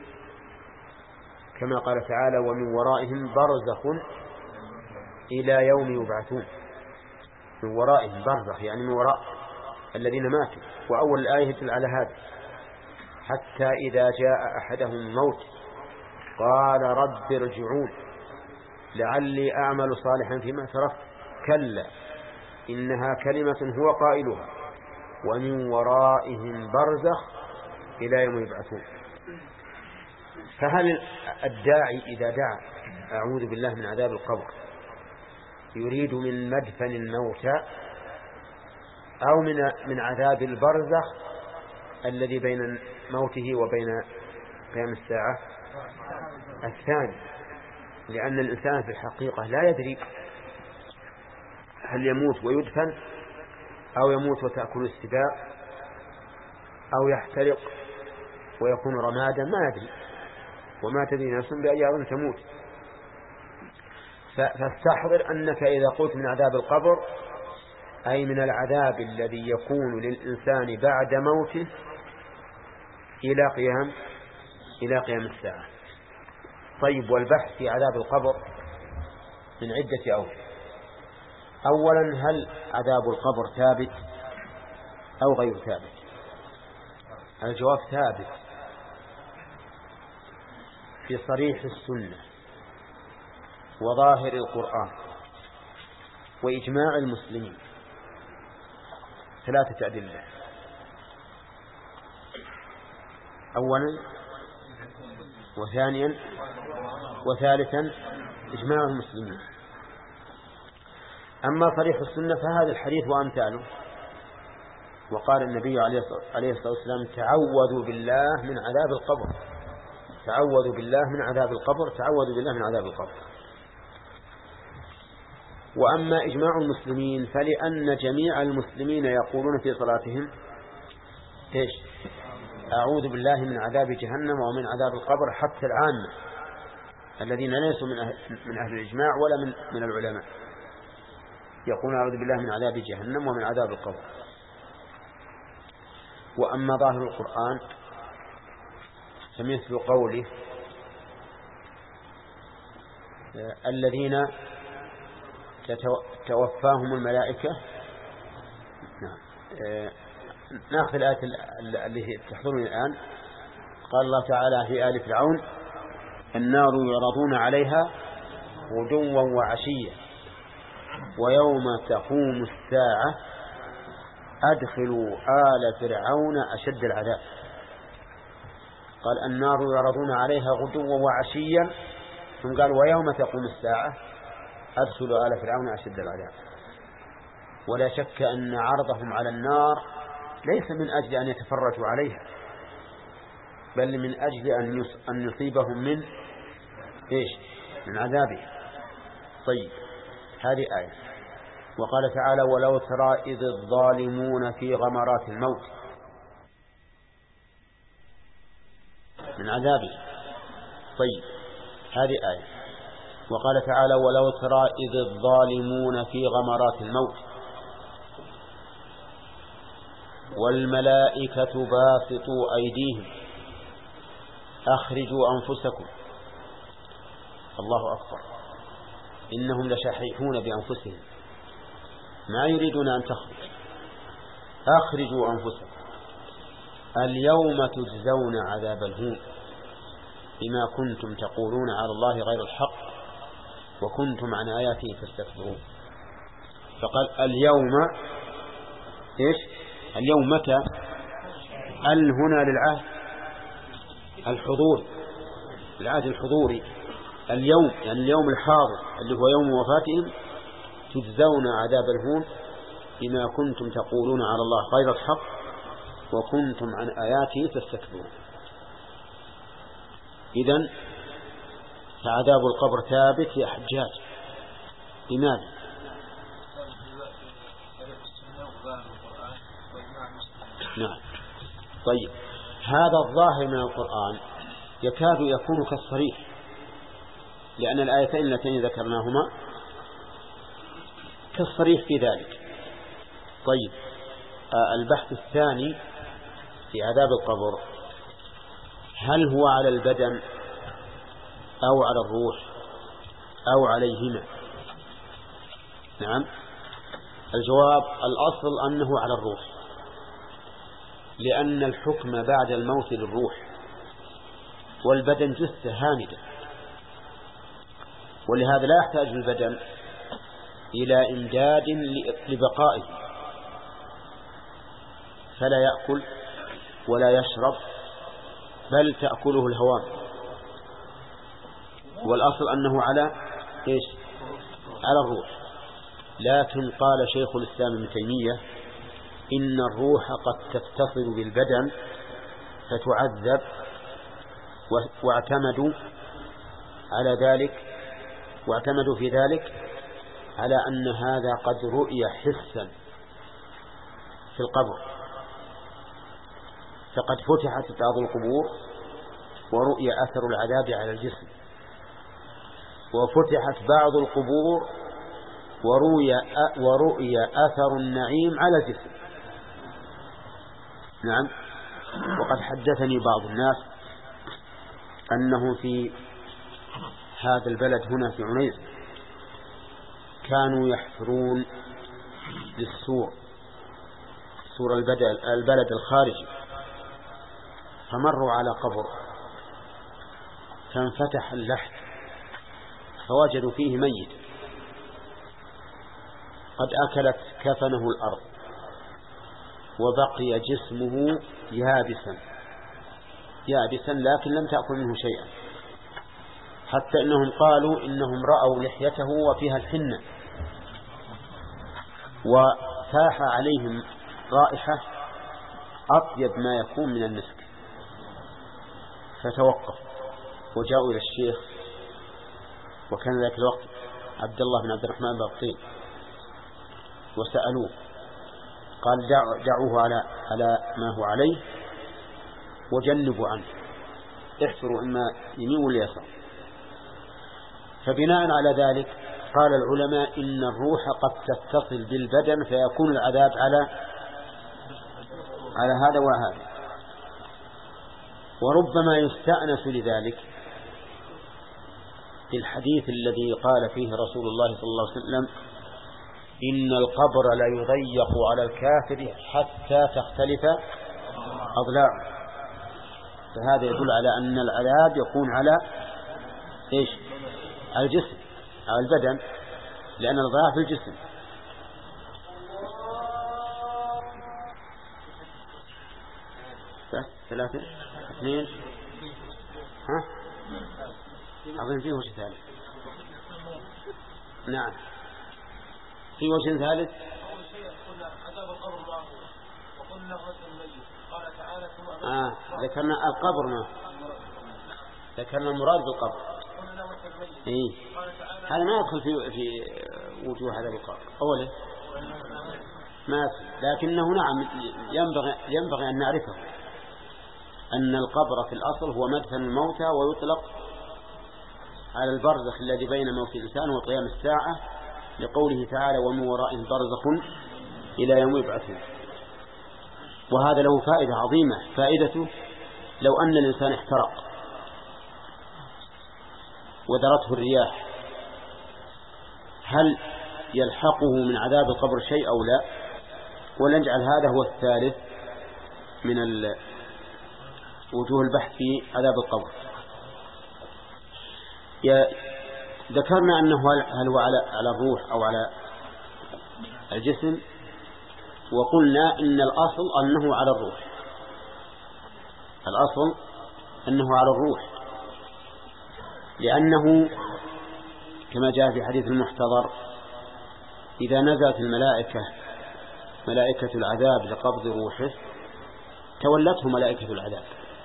كما قال تعالى: ومن ورائهم برزخ إلى يوم يبعثون. من ورائهم برزخ يعني من وراء الذين ماتوا. وأول الآية يدل على هذا: حتى إذا جاء أحدهم الموت قال رب ارجعون لعلي أعمل صالحا فيما تركت كلا إنها كلمة هو قائلها ومن ورائهم برزخ إلى يوم يبعثون. فهل الداعي إذا دعا أعوذ بالله من عذاب القبر يريد من مدفن الموتى أو من من عذاب البرزخ الذي بين موته وبين قيام الساعة؟ الثاني، لأن الإنسان في الحقيقة لا يدري هل يموت ويدفن أو يموت وتأكل السباع أو يحترق ويكون رمادا، ما يدري، وما تدري نفس بأي أرض تموت. فاستحضر أنك إذا قلت من عذاب القبر أي من العذاب الذي يكون للإنسان بعد موته إلى قيام إلى قيام الساعة. طيب، والبحث في عذاب القبر من عدة أوجه. أولا، هل عذاب القبر ثابت أو غير ثابت؟ الجواب ثابت في صريح السنة وظاهر القرآن وإجماع المسلمين. ثلاثة أدلة: أولا وثانيا وثالثا إجماع المسلمين. أما صريح السنة فهذا الحديث وأمثاله. وقال النبي عليه الصلاة والسلام: تعوذوا بالله من عذاب القبر، تعوذوا بالله من عذاب القبر، تعوذوا بالله من عذاب القبر. وأما إجماع المسلمين فلأن جميع المسلمين يقولون في صلاتهم إيش؟ أعوذ بالله من عذاب جهنم ومن عذاب القبر، حتى العامة الذين ليسوا من أهل, من أهل الإجماع ولا من, من العلماء يقولون أعوذ بالله من عذاب جهنم ومن عذاب القبر. وأما ظاهر القرآن فمثل قوله: الذين توفاهم الملائكة. نعم. نأخذ الآية التي تحضرني الآن. قال الله تعالى في آل فرعون: النار يعرضون عليها غدوا وعشيا ويوم تقوم الساعة أدخلوا آل فرعون أشد العذاب. قال النار يعرضون عليها غدوا وعشيا، ثم قال ويوم تقوم الساعة أدخلوا آل فرعون أشد العذاب. ولا شك أن عرضهم على النار ليس من أجل أن يتفرجوا عليها، بل من أجل أن يصيبهم من إيش؟ من عذابه. طيب، هذه آية. وقال تعالى: ولو ترى إذ الظالمون في غمرات الموت، من عذابه. طيب، هذه آية. وقال تعالى: ولو ترى إذ الظالمون في غمرات الموت والملائكة باسطوا أيديهم أخرجوا أنفسكم. الله أكبر، إنهم لشحيحون بأنفسهم ما يريدون أن تخرج. أخرجوا أنفسكم اليوم تجزون عذاب الهون بما كنتم تقولون على الله غير الحق وكنتم عن آياته تستكبرون. فقال اليوم إيش؟ اليوم متى؟ ال هنا للعهد الحضور، العهد الحضوري. اليوم يعني اليوم الحاضر اللي هو يوم وفاتهم، تجزون عذاب الهون بما كنتم تقولون على الله غير الحق وكنتم عن آياته تستكبرون. إذن فعذاب القبر ثابت يا حجاج. لماذا؟ نعم. طيب، هذا الظاهر من القرآن يكاد يكون كالصريح، لأن الآيتين اللتين ذكرناهما كالصريح في ذلك. طيب، آه البحث الثاني في عذاب القبر: هل هو على البدن أو على الروح أو عليهما؟ نعم، الجواب: الأصل أنه على الروح، لأن الحكم بعد الموت للروح، والبدن جثة هامدة، ولهذا لا يحتاج البدن إلى إمداد لبقائه، فلا يأكل ولا يشرب، بل تأكله الهوام. والأصل أنه على إيش؟ على الروح. لكن قال شيخ الإسلام ابن تيمية: إن الروح قد تتصل بالبدن فتعذب، واعتمدوا على ذلك واعتمدوا في ذلك على أن هذا قد رؤي حسا في القبر، فقد فتحت بعض القبور ورؤي أثر العذاب على الجسم، وفتحت بعض القبور ورؤي ورؤي أثر النعيم على الجسم. نعم. وقد حدثني بعض الناس أنه في هذا البلد هنا في عنيز كانوا يحفرون للسور، سور البلد الخارجي، فمروا على قبر فانفتح اللحد فوجدوا فيه ميت قد أكلت كفنه الأرض، وبقي جسمه يابسا يابسا لكن لم تأكل منه شيئا، حتى إنهم قالوا إنهم رأوا لحيته وفيها الحنة، وفاح عليهم رائحة أطيب ما يكون من المسك، فتوقف وجاءوا إلى الشيخ، وكان ذاك الوقت عبد الله بن عبد الرحمن بابطين، وسألوه، قال: دعوه على على ما هو عليه وجنبوا عنه، احفروا إما يمين ولا يسار. فبناء على ذلك قال العلماء إن الروح قد تتصل بالبدن فيكون العذاب على على هذا وهذا، وربما يستأنس لذلك الحديث الذي قال فيه رسول الله صلى الله عليه وسلم: إن القبر لا يضيق على الكافر حتى تختلف أضلاعه. فهذا يدل على أن العذاب يكون على إيش؟ على الجسم، على البدن، لأن الضياع في الجسم. ثلاثة اثنين ها أظن فيه وجه ثالث. نعم في وجه ثالث. آه ذكرنا القبر، ما ذكرنا المراد بالقبر. إيه هذا ما يدخل في في وجوه هذا القبر أوله ما، لكنه نعم ينبغي ينبغي أن نعرفه أن القبر في الأصل هو مدفن الموتى، ويطلق على البرزخ الذي بين موت الإنسان وقيام الساعة، لقوله تعالى: ومن ورائهم برزخ إلى يوم يبعثون. وهذا له فائدة عظيمة، فائدته لو أن الإنسان احترق وذرته الرياح، هل يلحقه من عذاب القبر شيء أو لا؟ ولنجعل هذا هو الثالث من وجوه البحث في عذاب القبر. ذكرنا أنه هل هو على على الروح أو على الجسم، وقلنا إن الأصل أنه على الروح، الأصل أنه على الروح، لأنه كما جاء في حديث المحتضر: إذا نزلت الملائكة ملائكة العذاب لقبض روحه تولته ملائكة العذاب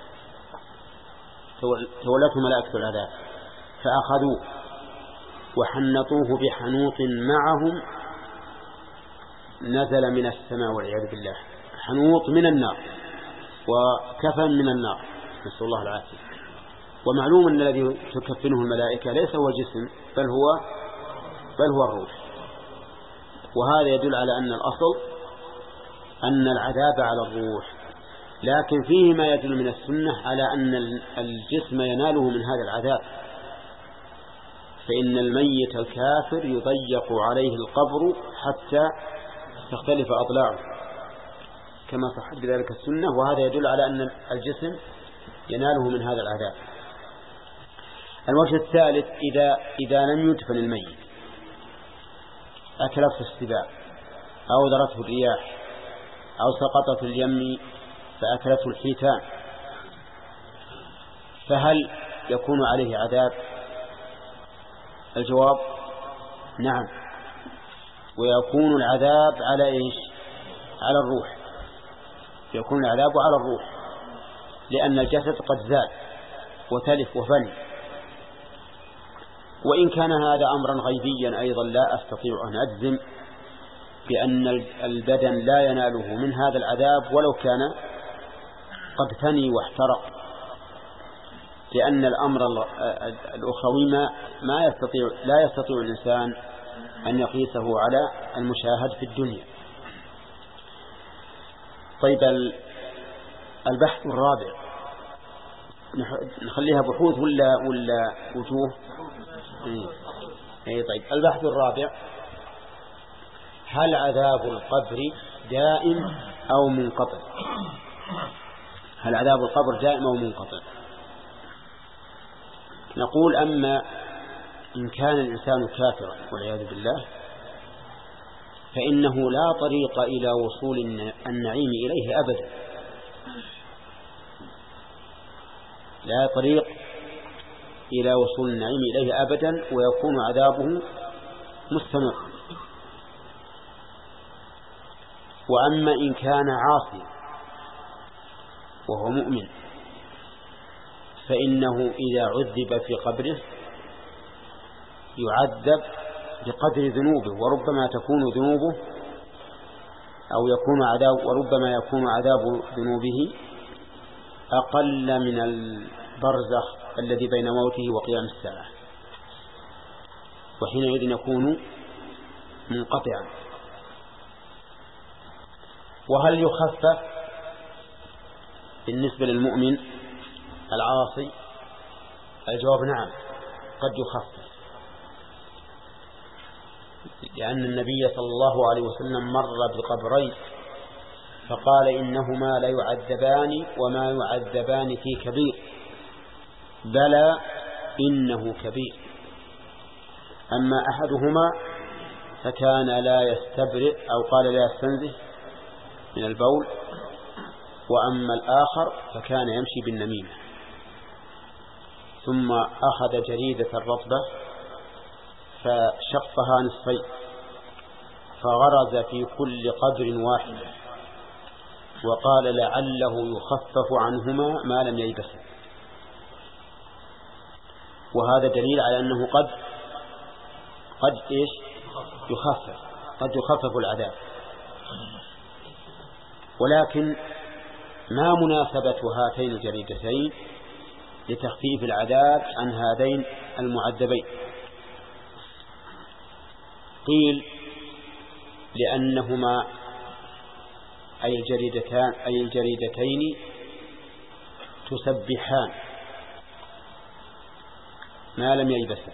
تولته ملائكة العذاب فأخذوه وحنطوه بحنوط معهم نزل من السماء والعياذ بالله، حنوط من النار وكفن من النار، نسأل الله العافية. ومعلوم أن الذي تكفنه الملائكة ليس هو الجسم بل هو بل هو الروح، وهذا يدل على أن الأصل أن العذاب على الروح، لكن فيه ما يدل من السنة على أن الجسم يناله من هذا العذاب، فإن الميت الكافر يضيق عليه القبر حتى تختلف أضلاعه كما صحت بذلك السنة، وهذا يدل على أن الجسم يناله من هذا العذاب. الوجه الثالث إذا, إذا لم يدفن الميت أكلته السباع أو ذرته الرياح أو سقط في اليم فأكلته الحيتان، فهل يكون عليه عذاب؟ الجواب نعم، ويكون العذاب على إيش؟ على الروح، يكون العذاب على الروح، لأن الجسد قد زال وتلف وفني. وإن كان هذا أمرا غيبيا أيضا لا أستطيع أن أجزم بأن البدن لا يناله من هذا العذاب ولو كان قد فني واحترق، لأن الأمر الأخروي ما, ما يستطيع لا يستطيع الإنسان أن يقيسه على المشاهد في الدنيا. طيب البحث الرابع نخليها بحوث ولا ولا وجوه؟ اي طيب البحث الرابع: هل عذاب القبر دائم أو منقطع؟ هل عذاب القبر دائم أو منقطع؟ نقول أما إن كان الإنسان كافرا والعياذ بالله فإنه لا طريق إلى وصول النعيم إليه أبدا، لا طريق إلى وصول النعيم إليه أبدا، ويكون عذابه مستمر. وأما إن كان عاصيا وهو مؤمن فإنه إذا عذب في قبره يعذب بقدر ذنوبه، وربما تكون ذنوبه أو يكون عذاب وربما يكون عذاب ذنوبه أقل من البرزخ الذي بين موته وقيام الساعة، وحينئذ يكون منقطعا. وهل يخفف بالنسبة للمؤمن العاصي؟ الجواب نعم، قد يخفف، لأن النبي صلى الله عليه وسلم مر بقبرين فقال إنهما لا يعذبان وما يعذبان في كبير، بلى إنه كبير. أما أحدهما فكان لا يستبرئ أو قال لا يستنزه من البول، وأما الآخر فكان يمشي بالنميمة. ثم أخذ جريدة الرطبة فشقها نصفين فغرز في كل قبر واحدة وقال لعله يخفف عنهما ما لم ييبسا. وهذا دليل على أنه قد قد إيش يخفف قد يخفف العذاب. ولكن ما مناسبة هاتين الجريدتين لتخفيف العذاب عن هذين المعذبين؟ قيل لأنهما أي الجريدتان أي الجريدتين تسبحان ما لم ييبسا،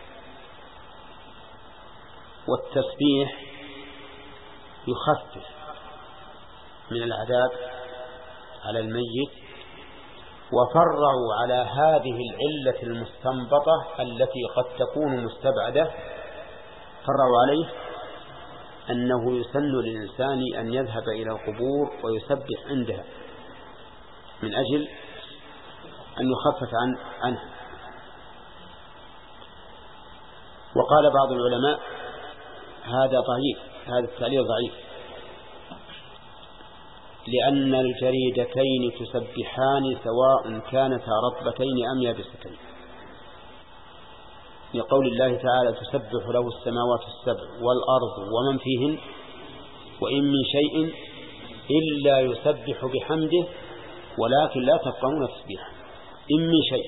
والتسبيح يخفف من العذاب على الميت. وفرعوا على هذه العلة المستنبطة التي قد تكون مستبعدة، فرعوا عليه أنه يسن للإنسان أن يذهب إلى القبور ويسبح عندها من أجل أن يخفف عن عنه. وقال بعض العلماء هذا ضعيف، هذا التعليل ضعيف، لأن الجريدتين تسبحان سواء كانتا رطبتين أم يابستين، لقول الله تعالى تسبح له السماوات السبع والأرض ومن فيهن وإن من شيء إلا يسبح بحمده ولكن لا تفقهون تسبيحه. إن من شيء.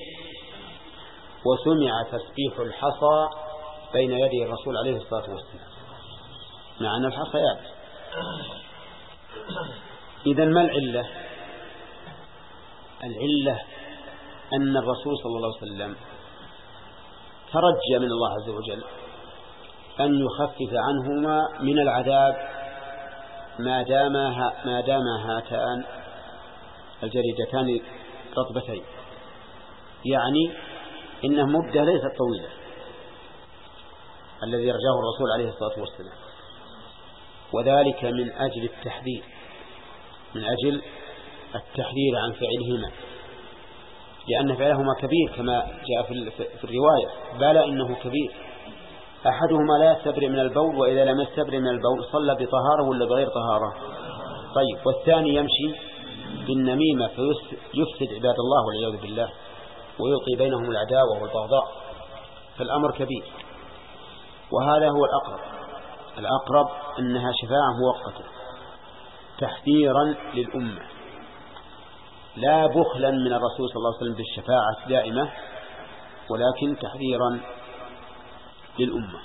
وسمع تسبيح الحصى بين يدي الرسول عليه الصلاة والسلام، مع أن الحصى يابس. إذن ما العلة؟ العلة أن الرسول صلى الله عليه وسلم ترجى من الله عز وجل أن يخفف عنهما من العذاب ما داما ما داما هاتان الجريدتان رطبتين، يعني إنها مدة ليست طويلة الذي رجاه الرسول عليه الصلاة والسلام، وذلك من أجل التحذير من أجل التحذير عن فعلهما، لأن فعلهما كبير كما جاء في الرواية، بلى إنه كبير. أحدهما لا يستبرئ من البول، وإذا لم يستبرئ من البول صلى بطهارة ولا بغير طهارة. طيب، والثاني يمشي بالنميمة فيفسد عباد الله والعياذ بالله، ويلقي بينهم العداوة والبغضاء، فالأمر كبير. وهذا هو الأقرب الأقرب أنها شفاعة مؤقتة تحذيرا للأمة، لا بخلا من الرسول صلى الله عليه وسلم بالشفاعة دائمة، ولكن تحذيرا للأمة.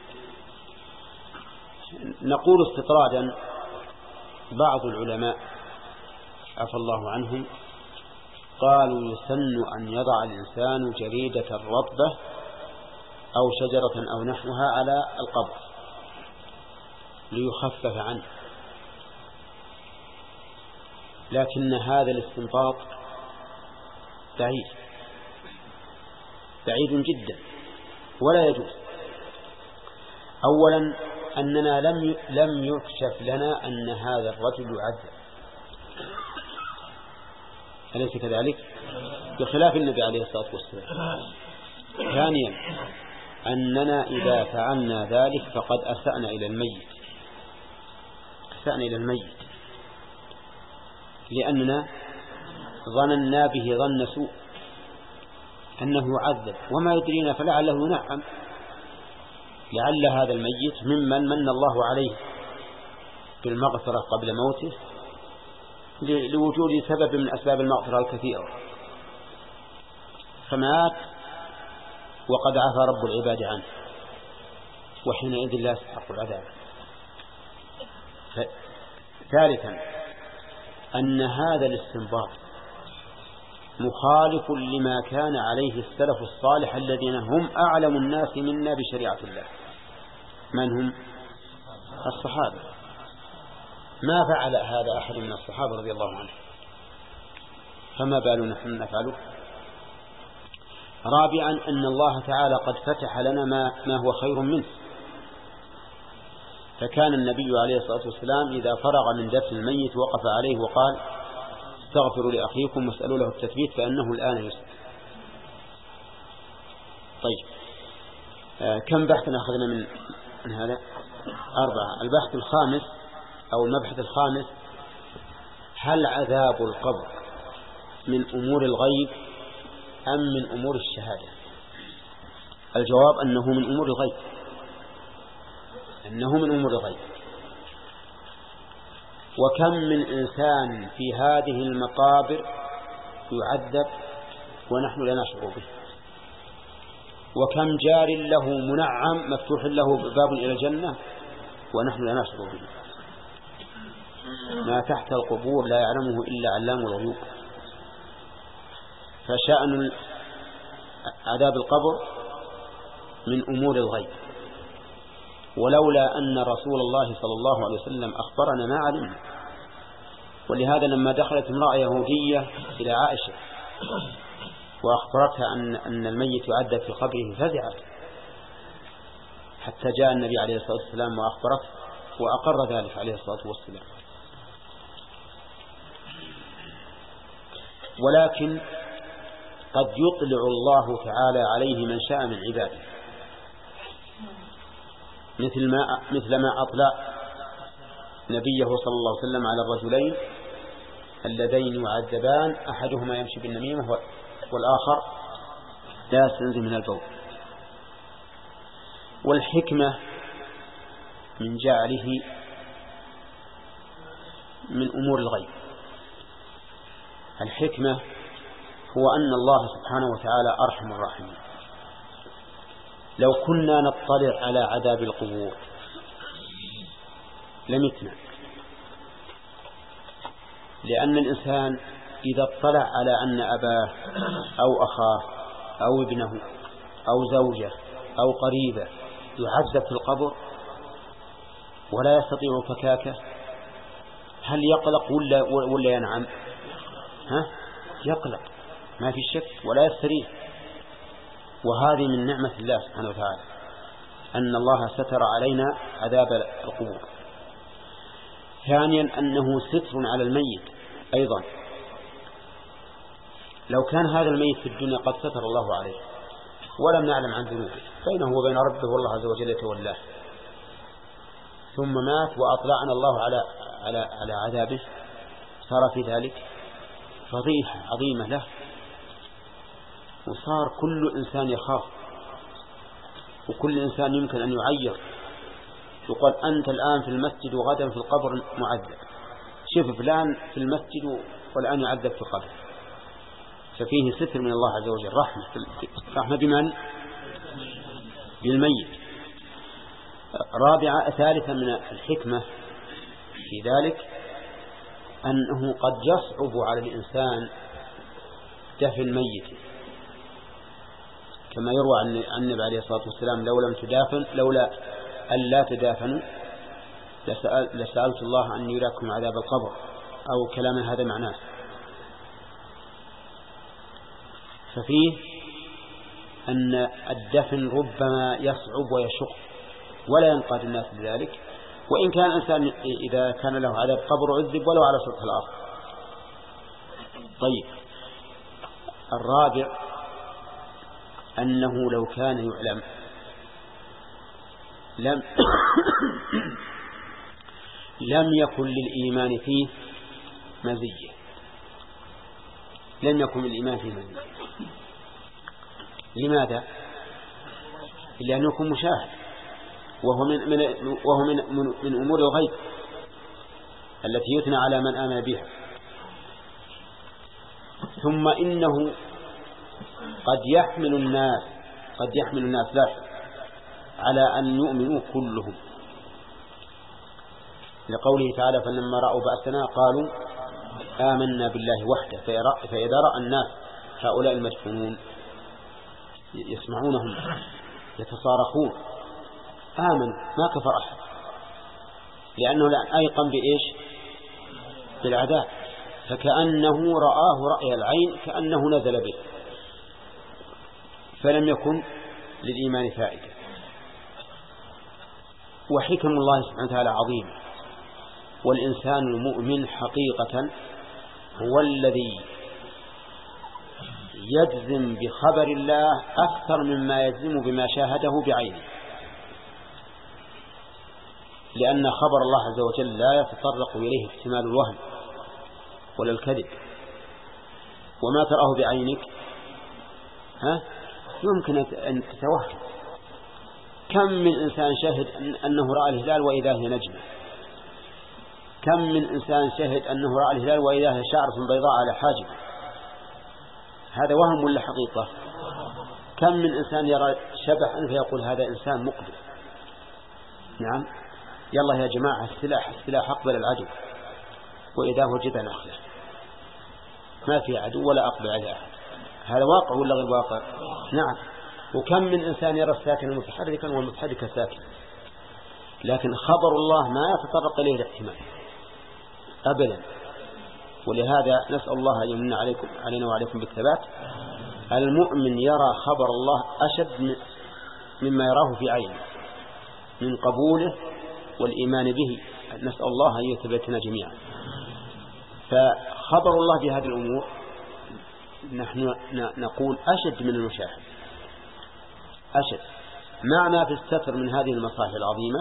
نقول استطرادا بعض العلماء عفى الله عنهم قالوا يسن أن يضع الإنسان جريدة رطبة أو شجرة أو نحوها على القبر ليخفف عنه، لكن هذا الاستنباط بعيد بعيد جدا ولا يجوز. أولا أننا لم لم يكشف لنا أن هذا الرجل يعذب، أليس كذلك؟ بخلاف النبي عليه الصلاة والسلام. ثانيا أننا إذا فعلنا ذلك فقد أسأنا إلى الميت أسأنا إلى الميت لأننا ظننا به ظن سوء أنه يعذب، وما يدرينا فلعله ينعم، لعل هذا الميت ممن من الله عليه بالمغفرة قبل موته لوجود سبب من أسباب المغفرة الكثيرة، فمات وقد عفى رب العباد عنه، وحينئذ لا يستحق العذاب. ثالثا أن هذا الاستنباط مخالف لما كان عليه السلف الصالح الذين هم أعلم الناس منا بشريعة الله. من هم؟ الصحابة. ما فعل هذا أحد من الصحابة رضي الله عنه، فما بالنا نحن نفعله؟ رابعا أن الله تعالى قد فتح لنا ما, ما هو خير منه، فكان النبي عليه الصلاة والسلام إذا فرغ من دفن الميت وقف عليه وقال استغفروا لأخيكم واسألوا له التثبيت فإنه الآن يسأل. طيب، آه كم بحثا أخذنا من, من هذا؟ أربعة. البحث الخامس أو المبحث الخامس: هل عذاب القبر من أمور الغيب أم من أمور الشهادة؟ الجواب أنه من أمور الغيب أنه من أمور الغيب. وكم من إنسان في هذه المقابر يعذب ونحن لا نشعر به، وكم جار له منعم مفتوح له باب إلى الجنة ونحن لا نشعر به. ما تحت القبور لا يعلمه إلا علام الغيوب. فشأن عذاب القبر من أمور الغيب، ولولا أن رسول الله صلى الله عليه وسلم أخبرنا ما علمنا. ولهذا لما دخلت امرأة يهودية إلى عائشة وأخبرتها أن أن الميت يعذب في قبره فزعت، حتى جاء النبي عليه الصلاة والسلام وأخبرته وأقر ذلك عليه الصلاة والسلام. ولكن قد يطلع الله تعالى عليه من شاء من عباده، مثل ما مثل ما أطلع نبيه صلى الله عليه وسلم على الرجلين اللذين يعذبان أحدهما يمشي بالنميمة والآخر لا يستنزه من البول. والحكمة من جعله من أمور الغيب، الحكمة هو أن الله سبحانه وتعالى أرحم الراحمين. لو كنا نطلع على عذاب القبور لمتنا، لأن الإنسان إذا اطلع على أن أباه أو أخاه أو ابنه أو زوجه أو قريبه يعذب في القبر ولا يستطيع فكاكه هل يقلق ولا, ولا ينعم؟ ها؟ يقلق ما في شك ولا يستريح. وهذه من نعمة الله سبحانه وتعالى أن الله ستر علينا عذاب القبور. ثانيا أنه ستر على الميت أيضا. لو كان هذا الميت في الدنيا قد ستر الله عليه ولم نعلم عن ذنوبه بينه وبين ربه والله عز وجل يتولاه، ثم مات وأطلعنا الله على على على عذابه، صار في ذلك فضيحة عظيمة له، وصار كل إنسان يخاف، وكل إنسان يمكن أن يعير، يقول أنت الآن في المسجد وغدا في القبر معذب، شوف فلان في المسجد والآن يعذب في القبر. ففيه ستر من الله عز وجل، رحمة رحمة بمن؟ بالميت. رابعة ثالثا من الحكمة في ذلك أنه قد يصعب على الإنسان دفن الميت، كما يروى عن النبي عليه الصلاة والسلام لو لم تدافن لولا أن لا تدافنوا لسأل لسألت الله أن يراكم عذاب القبر أو كلام هذا معناه. ففيه أن الدفن ربما يصعب ويشق ولا ينقاد الناس بذلك، وإن كان الإنسان إذا كان له عذاب قبر عذب ولو على سطح الأرض. طيب، الرابع أنه لو كان يعلم لم لم يكن للإيمان فيه مزية، لم يكن للإيمان فيه مزية. لماذا؟ لأنه يكون مشاهد، وهو من من وهو من من, من أمور الغيب التي يثنى على من آمن بها. ثم إنه قد يحمل الناس قد يحمل الناس لا على أن يؤمنوا كلهم، لقوله تعالى فلما رأوا بأسنا قالوا آمنا بالله وحده، فإذا رأى الناس هؤلاء المدفونون يسمعونهم يتصارخون آمن ما كفر أحد، لأنه لأن أيقن بإيش؟ بالعذاب، فكأنه رآه رأي العين كأنه نزل به، فلم يكن للإيمان فائدة. وحكم الله سبحانه وتعالى عظيم، والإنسان المؤمن حقيقة هو الذي يجزم بخبر الله أكثر مما يجزم بما شاهده بعينه، لأن خبر الله عز وجل لا يتطرق إليه احتمال الوهم ولا الكذب، وما تراه بعينك ها يمكن أن تتوهم. كم من إنسان شهد أنه رأى الهلال وإذا هي نجمة، كم من إنسان شهد أنه رأى الهلال وإذا هي شعرة بيضاء على حاجبه، هذا وهم ولا حقيقة؟ كم من إنسان يرى شبحا فيقول هذا إنسان مقبل. نعم، يلا يا جماعة السلاح السلاح أقبل العدو وإذا وجد نخله، ما في عدو ولا أقبل على أحد. هذا واقع ولا غير واقع؟ نعم. وكم من إنسان يرى الساكن متحركا والمتحرك ساكن، لكن خبر الله ما يتطرق إليه الاحتمال أبدا. ولهذا نسأل الله أن يمن عليكم علينا وعليكم بالثبات. المؤمن يرى خبر الله أشد مما يراه في عينه من قبوله والإيمان به. نسأل الله أن يثبتنا جميعا. فخبر الله بهذه الأمور نحن نقول أشد من المشاهد، أشد معنا في الستر من هذه المصالح العظيمة.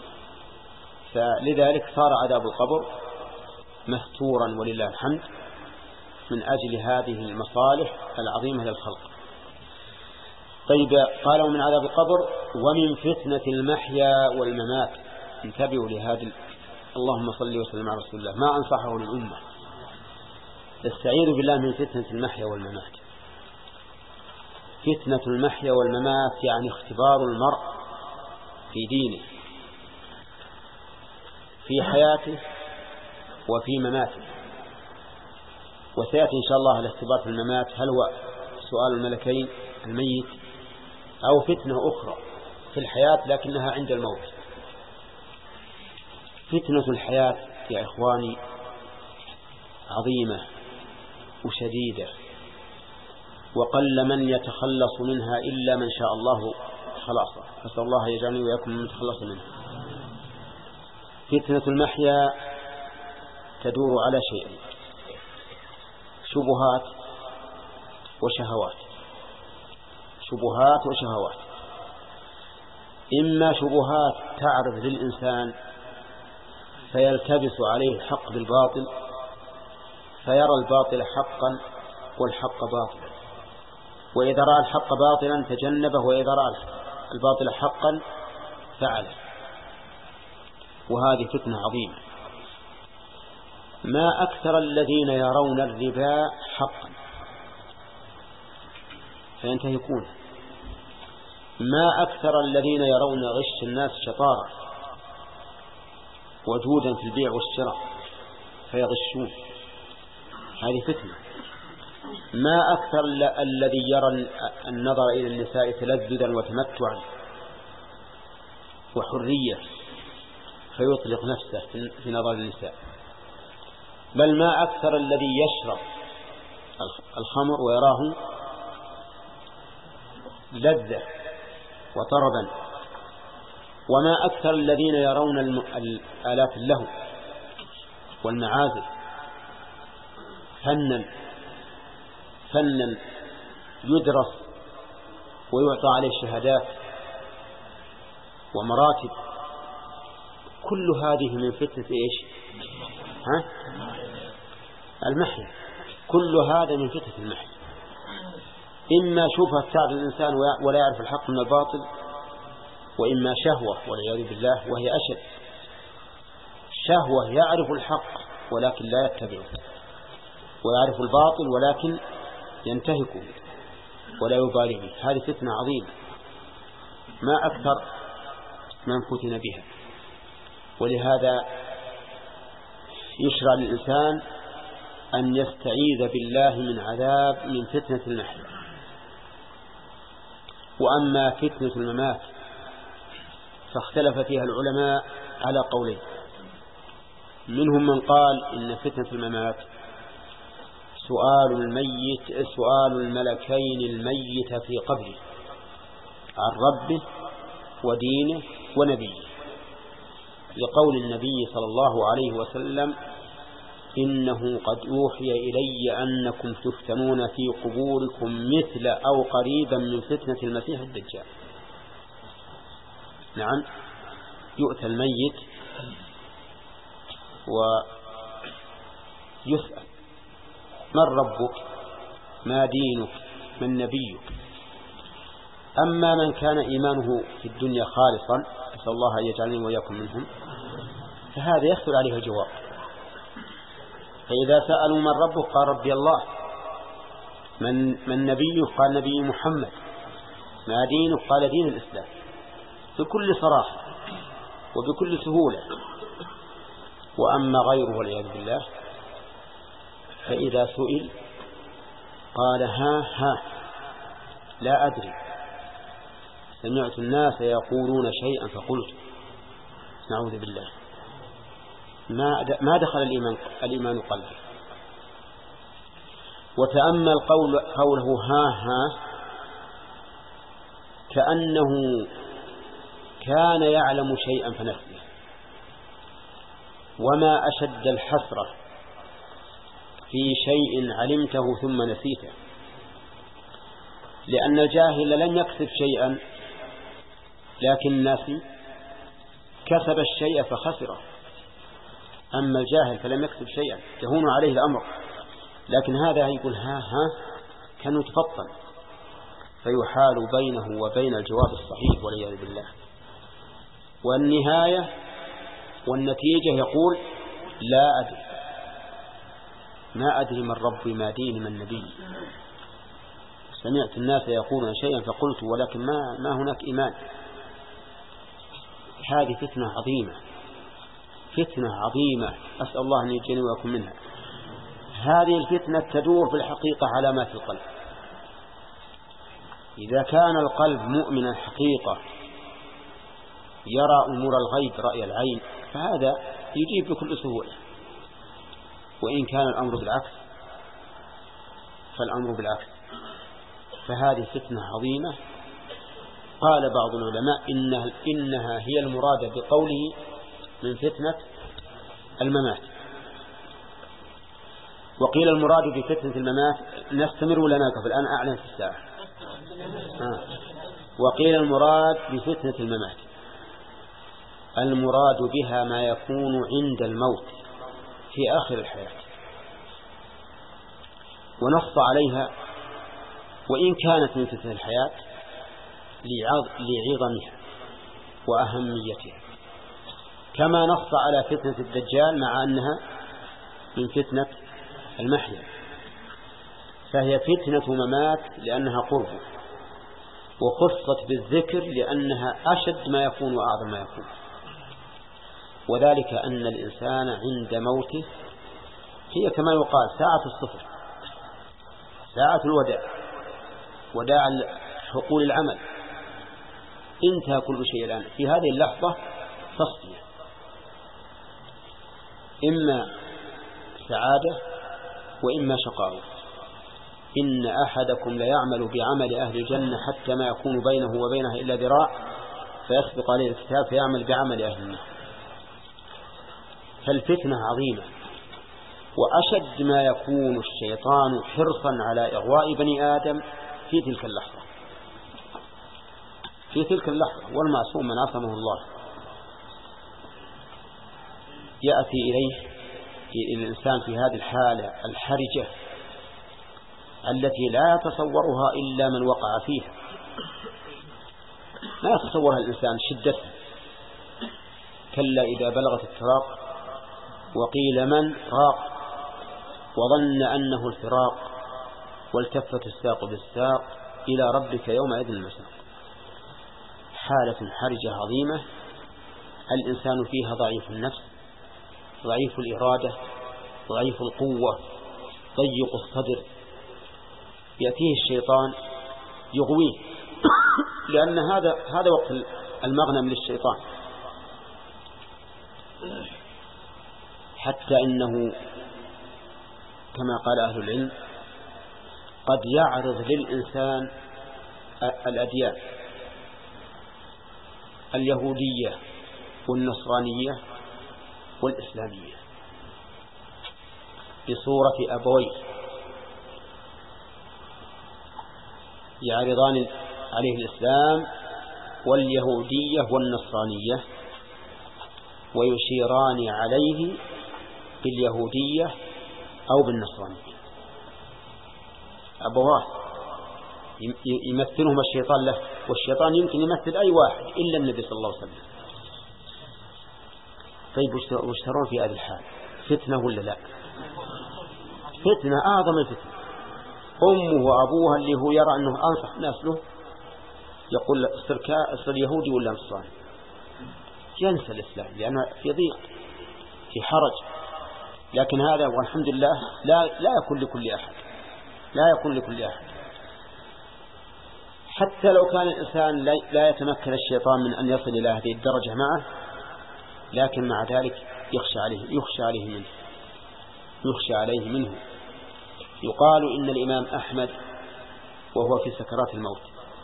فلذلك صار عذاب القبر مستورا ولله الحمد من أجل هذه المصالح العظيمة للخلق. طيب، قالوا من عذاب القبر ومن فتنة المحيا والممات. انتبهوا لهذا. اللهم صل وسلم على رسول الله. ما أنصحه للأمة، استعيذوا بالله من فتنة المحيا والممات. فتنة المحيا والممات يعني اختبار المرء في دينه في حياته وفي مماته. وسيأتي إن شاء الله الاختبار في الممات، هل هو سؤال الملكين الميت أو فتنة أخرى في الحياة لكنها عند الموت. فتنة الحياة يا إخواني عظيمة وشديدة، وقل من يتخلص منها إلا من شاء الله خلاصه، فسأل الله يجعلني وياكم من يتخلص منها. فتنة المحيا تدور على شيئين: شبهات وشهوات. شبهات وشهوات، إما شبهات تعرض للإنسان فيلتبس عليه الحق بالباطل فيرى الباطل حقا والحق باطلا، وإذا رأى الحق باطلا تجنبه، وإذا رأى الباطل حقا فعله، وهذه فتنة عظيمة. ما أكثر الذين يرون الربا حقا فينتهكون، ما أكثر الذين يرون غش الناس شطارة وجودا في البيع والشراء فيغشون، هذه فتنة. ما أكثر الذي يرى النظر إلى النساء تلذذا وتمتعا وحرية فيطلق نفسه في نظر النساء. بل ما أكثر الذي يشرب الخمر ويراه لذة وطربا، وما أكثر الذين يرون الآلات اللهو والمعازف فنا فنا يدرس ويعطى عليه شهادات ومراتب. كل هذه من فتنة إيش؟ ها؟ المحيا. كل هذا من فتنة المحيا، إما شبهة تعرض الإنسان ولا يعرف الحق من الباطل، وإما شهوة والعياذ بالله وهي أشد. شهوة يعرف الحق ولكن لا يتبعه، ويعرف الباطل ولكن ينتهكه ولا يبالي به. هذه فتنة عظيمة ما أكثر من فتن بها. ولهذا يشرع للإنسان أن يستعيذ بالله من عذاب من فتنة المحيا. وأما فتنة الممات فاختلف فيها العلماء على قولين: منهم من قال إن فتنة الممات سؤال الميت سؤال الملكين الميت في قبره عن ربه ودينه ونبيه، لقول النبي صلى الله عليه وسلم: إنه قد أوحي إلي أنكم تفتنون في قبوركم مثل أو قريبا من فتنة المسيح الدجال. نعم، يؤتى الميت ويسأل: من ربك؟ ما دينك؟ من نبيك؟ أما من كان إيمانه في الدنيا خالصا، أسأل الله أن يجعلني وإياكم منهم، فهذا يخطر عليه الجواب. فإذا سألوا: من ربك؟ قال: ربي الله. من, من نبيك؟ قال: نبي محمد. ما دينك؟ قال: دين الإسلام، بكل صراحة وبكل سهولة. وأما غيره والعياذ بالله فإذا سئل قال: ها ها لا أدري، سمعت الناس يقولون شيئا فقلت. نعوذ بالله، ما دخل الإيمان, الإيمان قلبه. وتأمل قول قوله ها ها كأنه كان يعلم شيئا فنسيه. وما أشد الحسرة في شيء علمته ثم نسيته، لأن الجاهل لن يكسب شيئا لكن ناسي كسب الشيء فخسره. أما الجاهل فلم يكسب شيئا يهون عليه الأمر، لكن هذا يقول ها ها كان يتفطن فيحال بينه وبين الجواب الصحيح والعياذ بالله. والنهاية والنتيجة يقول: لا أدري، ما أدري من ربي ما ديني من نبي. سمعت الناس يقولون شيئا فقلت ولكن ما, ما هناك إيمان. هذه فتنة عظيمة، فتنة عظيمة، أسأل الله أن يجني ويكون منها. هذه الفتنة تدور في الحقيقة على ما في القلب. إذا كان القلب مؤمنا حقيقة يرى أمور الغيب رأي العين فهذا يجيب بكل سهولة. وإن كان الأمر بالعكس فالأمر بالعكس. فهذه فتنة عظيمة. قال بعض العلماء إنها, إنها هي المرادة بقوله من فتنة الممات. وقيل المراد بفتنة الممات نستمر ولا نقف الآن أعلن في الساعة. آه. وقيل المراد بفتنة الممات المراد بها ما يكون عند الموت في آخر الحياة، ونص عليها وإن كانت من فتنة الحياة لعظمها وأهميتها، كما نص على فتنة الدجال مع أنها من فتنة المحيا، فهي فتنة ممات لأنها قرب، وخصت بالذكر لأنها أشد ما يكون وأعظم ما يكون. وذلك أن الإنسان عند موته هي كما يقال ساعة الصفر، ساعة الوداع، وداع حقول العمل، انتهى كل شيء الآن في هذه اللحظة تصفية، إما سعادة وإما شقاوة. إن أحدكم ليعمل بعمل أهل الجنة حتى ما يكون بينه وبينها إلا ذراع فيسبق عليه الكتاب فيعمل بعمل أهل النار. فالفتنة عظيمة، وأشد ما يكون الشيطان حرصا على إغواء بني آدم في تلك اللحظة، في تلك اللحظة. والمعصوم من عصمه الله يأتي إليه الإنسان في هذه الحالة الحرجة التي لا يتصورها إلا من وقع فيها، لا يتصورها الإنسان شدتها. كلا إذا بلغت التراق وقيل من راق وظن أنه الفراق والتفت الساق بالساق إلى ربك يومئذ المساق. حالة حرجة عظيمة الإنسان فيها ضعيف النفس، ضعيف الإرادة، ضعيف القوة، ضيق الصدر، يأتيه الشيطان يغويه، لأن هذا هذا وقت المغنم للشيطان. حتى إنه كما قال أهل العلم قد يعرض للإنسان الأديان اليهودية والنصرانية والإسلامية بصورة أبوين يعرضان عليه الإسلام واليهودية والنصرانية ويشيران عليه باليهودية أو بالنصرانية. أبواه يمثلهم الشيطان له، والشيطان يمكن يمثل أي واحد إلا النبي صلى الله عليه وسلم. طيب وش ترون في هذه الحال؟ فتنة ولا لا؟ فتنة أعظم الفتنة. أمه وأبوها اللي هو يرى أنه أنصح الناس له يقول صر يهودي ولا نصراني، ينسى الإسلام لأنه في ضيق في حرج. لكن هذا والحمد لله لا لا يكون لكل أحد، لا يكون لكل أحد. حتى لو كان الإنسان لا يتمكن الشيطان من أن يصل إلى هذه الدرجة معه، لكن مع ذلك يخشى عليه يخشى عليه منه يخشى عليه منه. يقال إن الإمام أحمد وهو في سكرات الموت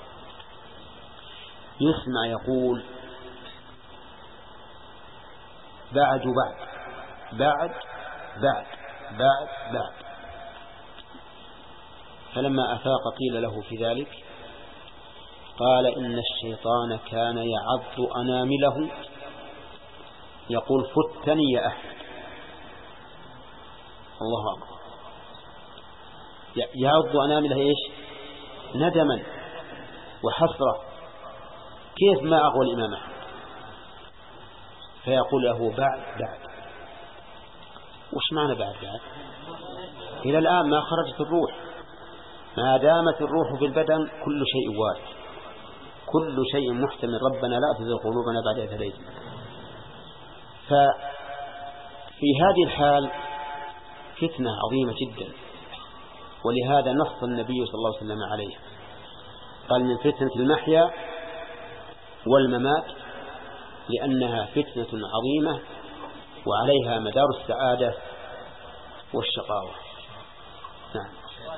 يسمع يقول بعد بعد بعد بعد بعد بعد. فلما أفاق قيل له في ذلك قال إن الشيطان كان يعض أنامله يقول فتني يا أحمد. الله أكبر. يعض أنامله إيش؟ ندما وحسرة، كيف ما أغوى الإمام أحمد؟ فيقول له بعد بعد. وش معنى بعد بعد؟ إلى الآن ما خرجت الروح، ما دامت الروح في البدن كل شيء وارد، كل شيء محتمل. ربنا لا تزغ قلوبنا بعد إذ هديتنا. ففي هذه الحال فتنة عظيمة جدا، ولهذا نص النبي صلى الله عليه وسلم عليه، قال من فتنة المحيا والممات، لأنها فتنة عظيمة وعليها مدار السعادة والشقاوة. نعم.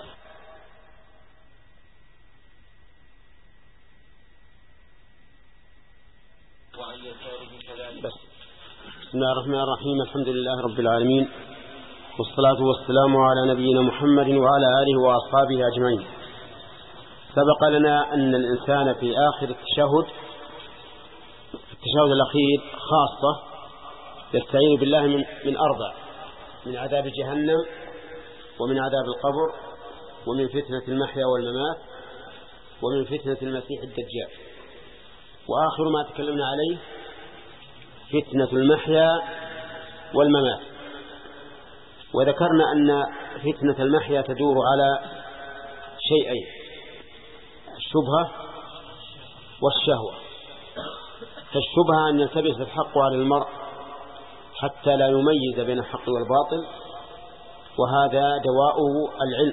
بس. بسم الله الرحمن الرحيم. الحمد لله رب العالمين، والصلاة والسلام على نبينا محمد وعلى آله وأصحابه أجمعين. سبق لنا أن الإنسان في آخر التشهد في التشهد الأخير خاصة يستعين بالله من, من أربع: من عذاب جهنم، ومن عذاب القبر، ومن فتنة المحيا والممات، ومن فتنة المسيح الدجال. وآخر ما تكلمنا عليه فتنة المحيا والممات. وذكرنا أن فتنة المحيا تدور على شيئين: الشبهة والشهوة. فالشبهة أن يلتبس الحق على المرء حتى لا يميز بين الحق والباطل، وهذا دواؤه العلم.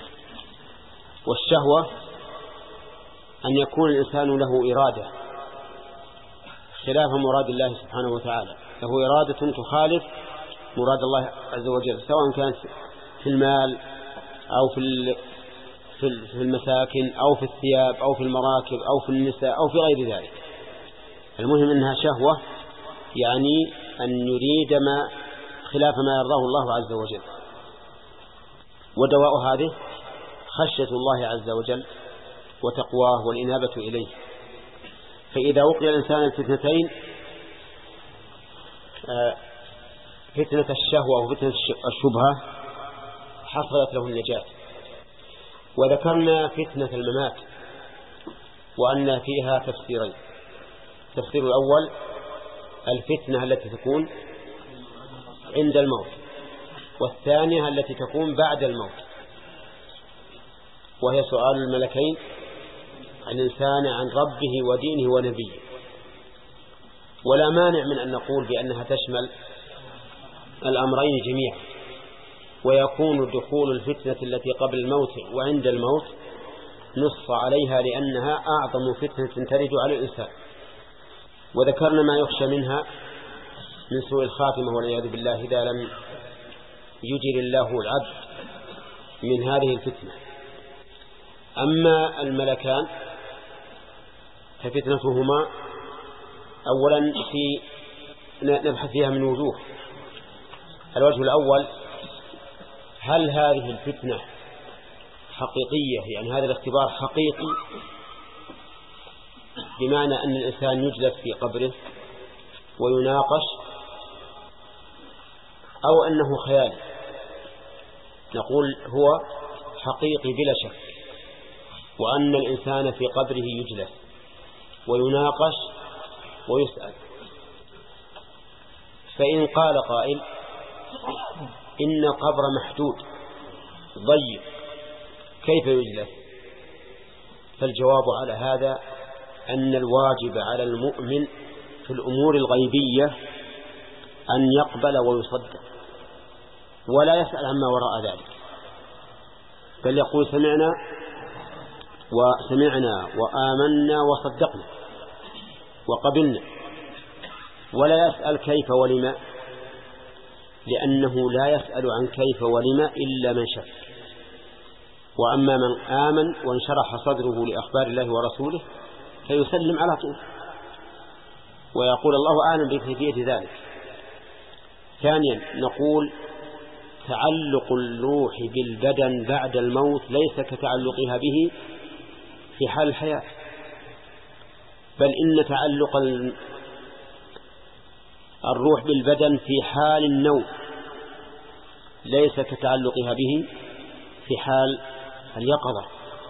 والشهوة أن يكون الإنسان له إرادة خلاف مراد الله سبحانه وتعالى، له إرادة تخالف مراد الله عز وجل، سواء كانت في المال أو في في المساكن أو في الثياب أو في المراكب أو في النساء أو في غير ذلك. المهم أنها شهوة، يعني أن يريد ما خلاف ما يرضاه الله عز وجل. ودواء هذه خشية الله عز وجل وتقواه والإنابة إليه. فإذا وقي الإنسان الفتنتين، فتنة الشهوة وفتنة الشبهة، حصلت له النجاة. وذكرنا فتنة الممات وأن فيها تفسيرين: التفسير الأول الفتنة التي تكون عند الموت، والثانية التي تكون بعد الموت، وهي سؤال الملكين عن الإنسان عن ربه ودينه ونبيه. ولا مانع من أن نقول بأنها تشمل الأمرين جميعا، ويكون دخول الفتنة التي قبل الموت وعند الموت نص عليها لأنها أعظم فتنة ترد على الإنسان. وذكرنا ما يخشى منها من سوء الخاتمة والعياذ بالله إذا لم يجر الله العبد من هذه الفتنة. أما الملكان ففتنتهما أولا في نبحث فيها من وجوه. الوجه الأول: هل هذه الفتنة حقيقية؟ يعني هذا الاختبار حقيقي بمعنى أن الإنسان يجلس في قبره ويناقش، أو أنه خيالي؟ نقول هو حقيقي بلا شك، وأن الإنسان في قبره يجلس ويناقش ويسأل. فإن قال قائل إن القبر محدود ضيق كيف يجلس؟ فالجواب على هذا أن الواجب على المؤمن في الأمور الغيبية أن يقبل ويصدق ولا يسأل عما وراء ذلك، بل يقول سمعنا وسمعنا وآمنا وصدقنا وقبلنا، ولا يسأل كيف ولما، لأنه لا يسأل عن كيف ولما إلا من شك. وأما من آمن وانشرح صدره لأخبار الله ورسوله فيسلم على طول ويقول الله أعلم بكيفية ذلك. ثانيا نقول تعلق الروح بالبدن بعد الموت ليس كتعلقها به في حال الحياة، بل إن تعلق الروح بالبدن في حال النوم ليس كتعلقها به في حال اليقظة.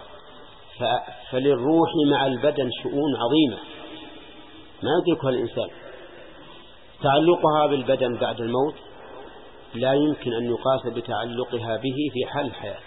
فللروح مع البدن شؤون عظيمة ما يدركها الإنسان. تعلقها بالبدن بعد الموت لا يمكن أن يقاس بتعلقها به في حال الحياة.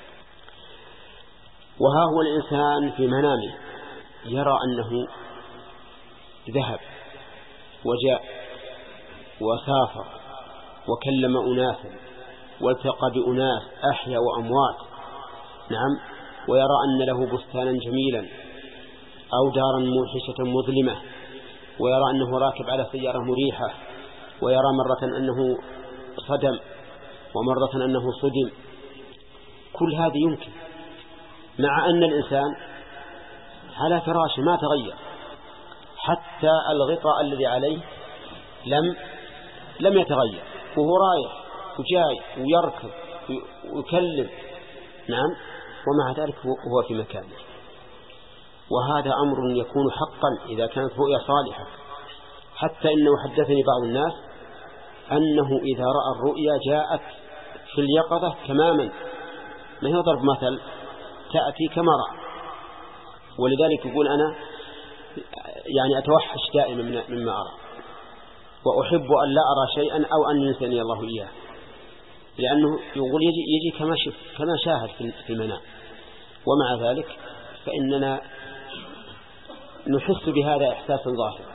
وها هو الإنسان في منامه يرى أنه ذهب وجاء وسافر وكلم أناسا والتقى بأناس أحيا وأموات، نعم، ويرى أن له بستانا جميلا أو دارا موحشة مظلمة، ويرى أنه راكب على سيارة مريحة، ويرى مرة أنه صدم ومرة أنه صدم، كل هذه يمكن، مع أن الإنسان على فراشه ما تغير، حتى الغطاء الذي عليه لم لم يتغير، وهو رايح وجاي ويركض ويكلم، نعم، ومع ذلك هو في مكانه. وهذا أمر يكون حقا إذا كانت رؤيا صالحة، حتى إنه حدثني بعض الناس أنه إذا رأى الرؤيا جاءت في اليقظة تماما، ما هي ضرب مثل، تأتي كما رأى. ولذلك يقول أنا يعني أتوحش دائما مما أرى، وأحب أن لا أرى شيئا أو أن ينسني الله إياه، لأنه يقول يجي, يجي كما شف كما شاهد في المنام. ومع ذلك فإننا نحس بهذا إحساسا ظاهرا.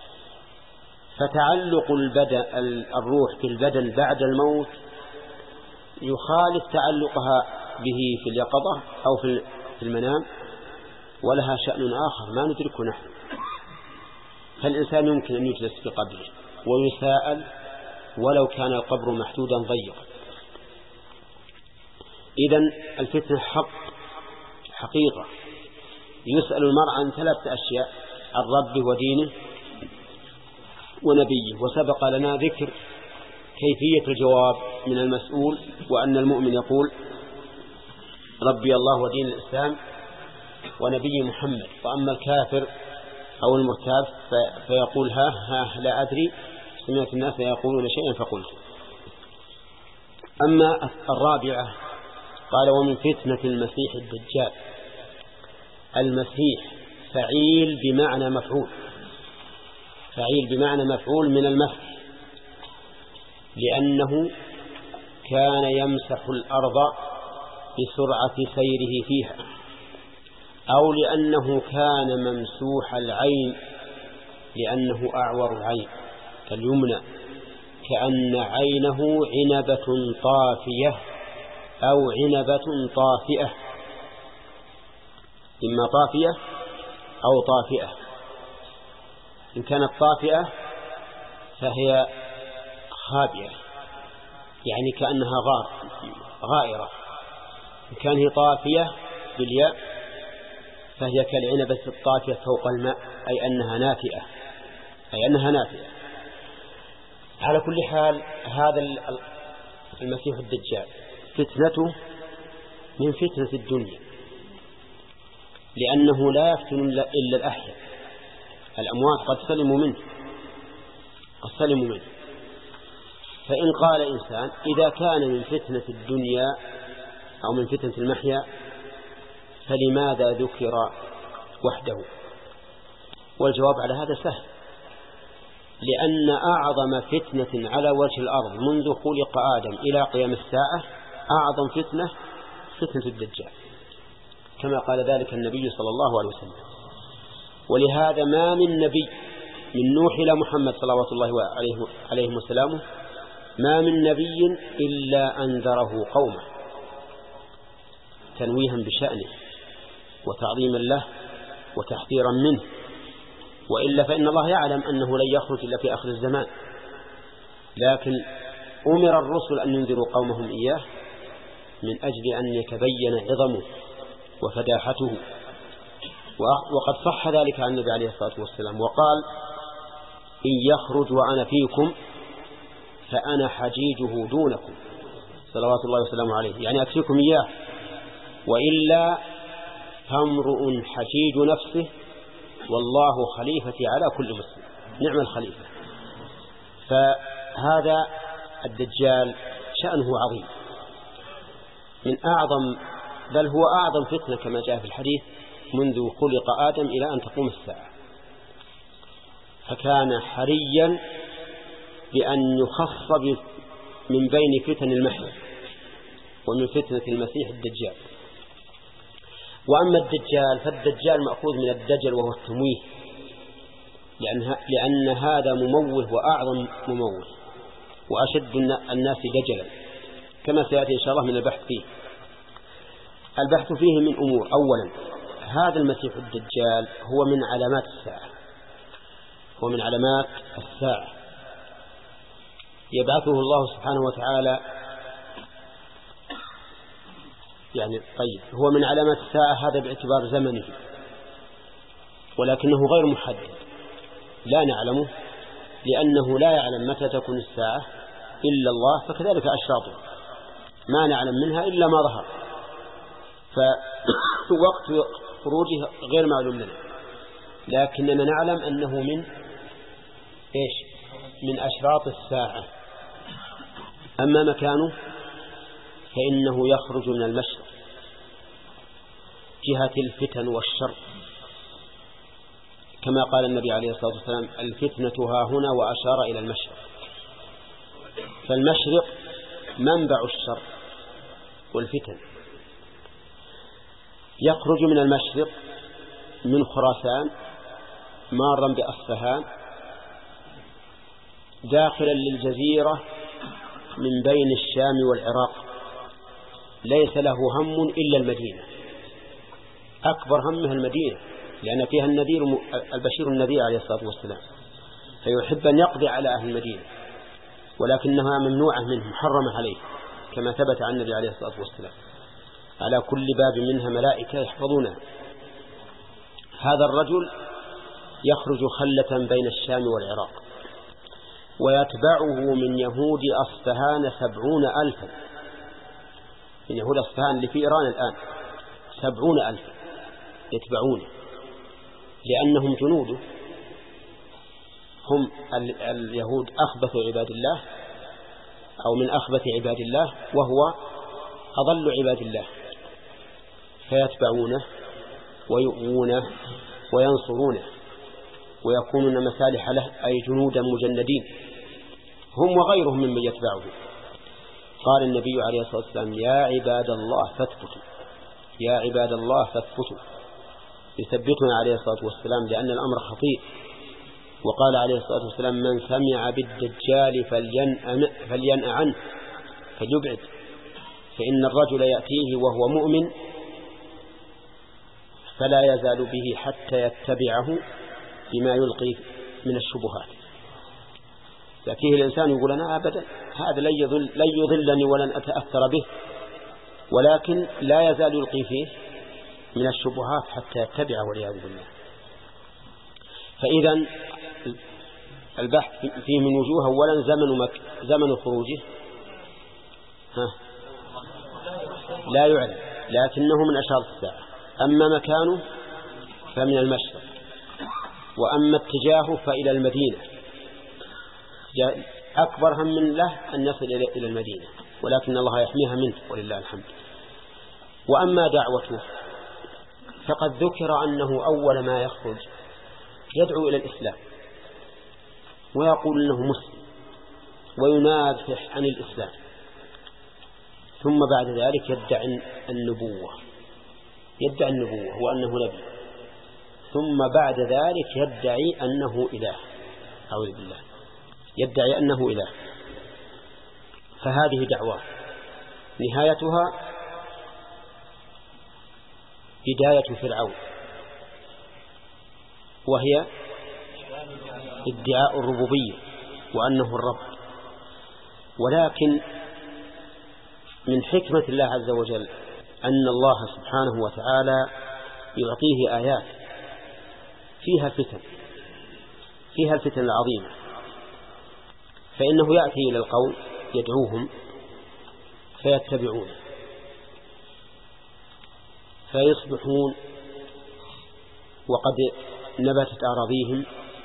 فتعلق البدن الروح بالبدن بعد الموت يخالف تعلقها به في اليقظة أو في المنام، ولها شأن آخر ما ندركه نحن. فالإنسان يمكن أن يجلس في قبره ويساءل ولو كان القبر محدودا ضيقا. إذن الفتنة حق حقيقة. يسأل المرء عن ثلاثة أشياء: عن ربه ودينه ونبيه. وسبق لنا ذكر كيفية الجواب من المسؤول، وأن المؤمن يقول ربي الله ودين الإسلام ونبي محمد. وأما الكافر أو المرتاب فيقول ها ها لا أدري، سمعت الناس يقولون شيئا فقلت. أما الرابعة قال ومن فتنة المسيح الدجال. المسيح فعيل بمعنى مفعول، فعيل بمعنى مفعول من المسح، لأنه كان يمسح الأرض بسرعة سيره فيها، أو لأنه كان ممسوح العين لأنه أعور العين كاليمنى، كأن عينه عنبة طافية أو عنبة طافئة، إما طافية أو طافئة. إن كانت طافئة فهي خابئة، يعني كأنها غار غائرة. إن كانت طافية بالياء فهي كالعنبة الطافية فوق الماء، أي أنها نافئة، أي أنها نافئة. على كل حال هذا المسيح الدجال فتنته من فتنة الدنيا، لأنه لا يفتن إلا الأحياء، الأموات قد سلموا منه قد سلموا منه. فإن قال إنسان إذا كان من فتنة الدنيا أو من فتنة المحيا فلماذا ذكر وحده؟ والجواب على هذا سهل، لأن أعظم فتنة على وجه الأرض منذ خلق آدم إلى قيام الساعة أعظم فتنة فتنة الدجال، كما قال ذلك النبي صلى الله عليه وسلم. ولهذا ما من نبي من نوح إلى محمد صلوات الله عليه وسلم ما من نبي إلا أنذره قومه تنويها بشأنه وتعظيما له وتحذيرا منه، وإلا فإن الله يعلم أنه لن يخرج إلا في آخر الزمان، لكن أمر الرسل أن ينذروا قومهم إياه من أجل أن يتبين عظمه وفداحته. وقد صح ذلك عن النبي عليه الصلاة والسلام وقال إن يخرج وأنا فيكم فأنا حجيجه دونكم صلوات الله وسلامه عليه، يعني أكفيكم إياه، وإلا فامرؤ حجيج نفسه والله خليفتي على كل مسلم، نعم الخليفة. فهذا الدجال شأنه عظيم، من أعظم بل هو أعظم فتنة كما جاء في الحديث منذ خلق آدم إلى أن تقوم الساعة. فكان حريا بأن يخص من بين فتن المحيا ومن فتنة المسيح الدجال. وأما الدجال فالدجال مأخوذ من الدجل وهو التمويه، لأن, لأن هذا مموه وأعظم مموه وأشد الناس دجلا، كما سيأتي إن شاء الله من البحث فيه. البحث فيه من أمور: أولا هذا المسيح الدجال هو من علامات الساعة، هو من علامات الساعة، يبعثه الله سبحانه وتعالى يعني طيب هو من علامات الساعة هذا باعتبار زمنه، ولكنه غير محدد لا نعلمه، لأنه لا يعلم متى تكون الساعة إلا الله، فكذلك أشراطه ما نعلم منها إلا ما ظهر، فوقت خروجه غير معلوم لنا، لكننا نعلم أنه من إيش من أشراط الساعة. أما مكانه فإنه يخرج من المشرق جهة الفتن والشر، كما قال النبي عليه الصلاة والسلام الفتنة ها هنا، وأشار إلى المشرق. فالمشرق منبع الشر والفتن. يخرج من المشرق من خراسان مارا بأصفهان داخلا للجزيرة من بين الشام والعراق، ليس له هم إلا المدينة، أكبر همه المدينة، لأن فيها النذير البشير النذير عليه الصلاة والسلام، فيحب أن يقضي على أهل المدينة، ولكنها ممنوعة منه محرمة عليه، كما ثبت عن النبي عليه الصلاة والسلام على كل باب منها ملائكة يحفظونها. هذا الرجل يخرج خلة بين الشام والعراق، ويتبعه من يهود أصفهان سبعون ألفا، من يهود أصفهان اللي في إيران الآن سبعون ألفا يتبعونه، لأنهم جنوده، هم اليهود أخبث عباد الله أو من أخبث عباد الله، وهو أضل عباد الله، فيتبعونه ويؤوونه وينصرونه ويكونون مسالح له، أي جنودا مجندين هم وغيرهم ممن يتبعه. قال النبي عليه الصلاة والسلام يا عباد الله فاثبتوا، يا عباد الله فاثبتوا، يثبتنا عليه الصلاة والسلام لأن الأمر خطير. وقال عليه الصلاة والسلام من سمع بالدجال فلينأ عنه فليبعد، فإن الرجل يأتيه وهو مؤمن فلا يزال به حتى يتبعه بما يلقي من الشبهات. يأتيه الإنسان يقول أنا أبدا هذا لن يضل لن يضلني ولن أتأثر به، ولكن لا يزال يلقي فيه من الشبهات حتى يتبعه والعياذ بالله. فإذا البحث فيه من وجوه. أولا زمن مك... زمن خروجه ها لا يعلم، لكنه من أشراط الساعة. أما مكانه فمن المشرق، وأما اتجاهه فإلى المدينة، أكبر هم من له أن يصل إلى المدينة، ولكن الله يحميها منه ولله الحمد. وأما دعوته فقد ذكر أنه أول ما يخرج يدعو إلى الإسلام ويقول أنه مسلم وينافح عن الإسلام، ثم بعد ذلك يدعي النبوة يدعي النبوة وأنه نبي، ثم بعد ذلك يدعي أنه إله، أعوذ بالله، يدعي أنه إله. فهذه دعوة نهايتها بداية فرعون، وهي ادعاء الربوبية وأنه الرب. ولكن من حكمة الله عز وجل أن الله سبحانه وتعالى يعطيه آيات فيها فتن فيها الفتن العظيمة، فإنه يأتي إلى القوم يدعوهم فيتبعونه فيصبحون وقد نبتت أراضيهم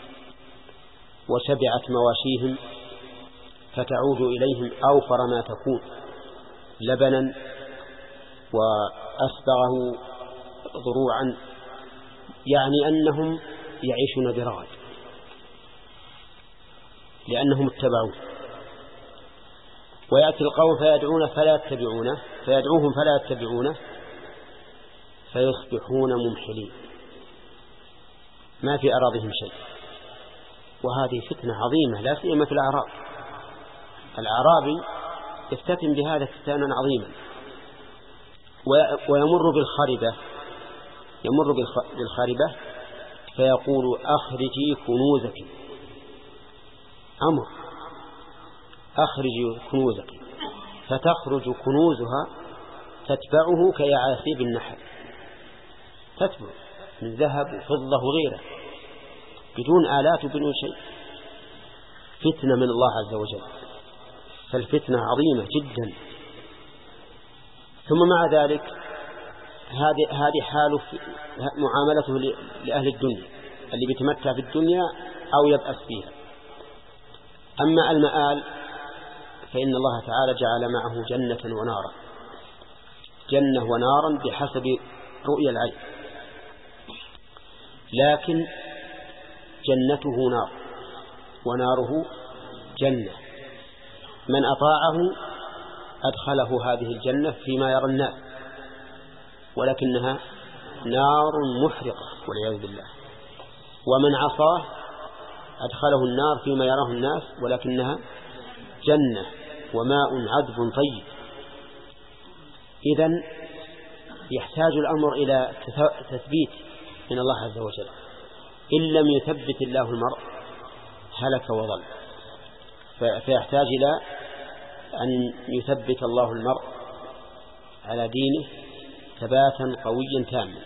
وشبعت مواشيهم، فتعود إليهم أوفر ما تكون لبنا وأسبغه ضروعا، يعني أنهم يعيشون برغد لأنهم اتبعوه. ويأتي القوم فيدعون فلا يتبعونه فيدعوهم فلا يتبعونه فيصبحون ممحلين ما في أراضيهم شيء. وهذه فتنة عظيمة لا سيما في الأعراب. الأعرابي يفتتن بهذا فتانا عظيما، ويمر بالخربة يمر بالخربة فيقول أخرجي كنوزك، أمر أخرجي كنوزك، فتخرج كنوزها تتبعه كيعاصيب النحل، تتبع من ذهب وفضة وغيره بدون آلات وبدون شيء. فتنة من الله عز وجل، فالفتنة عظيمة جدا. ثم مع ذلك هذه هذه حال معاملته لأهل الدنيا اللي بيتمتع في الدنيا أو يبأس فيها. أما المآل فإن الله تعالى جعل معه جنة ونارا، جنة ونارا بحسب رؤية العين، لكن جنته نار وناره جنة. من أطاعه أدخله هذه الجنة فيما يرى الناس، ولكنها نار محرقة والعياذ بالله. ومن عصاه أدخله النار فيما يراه الناس، ولكنها جنة وماء عذب طيب. إذن يحتاج الأمر إلى تثبيت من الله عز وجل. إن لم يثبت الله المرء هلك وضل، فيحتاج إلى أن يثبت الله المرء على دينه ثباتا قويا تاما.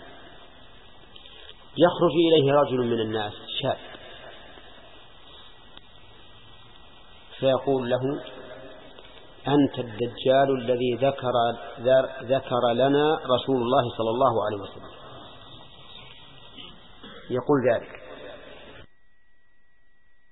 يخرج إليه رجل من الناس شاب فيقول له: أنت الدجال الذي ذكر, ذكر لنا رسول الله صلى الله عليه وسلم. يقول ذلك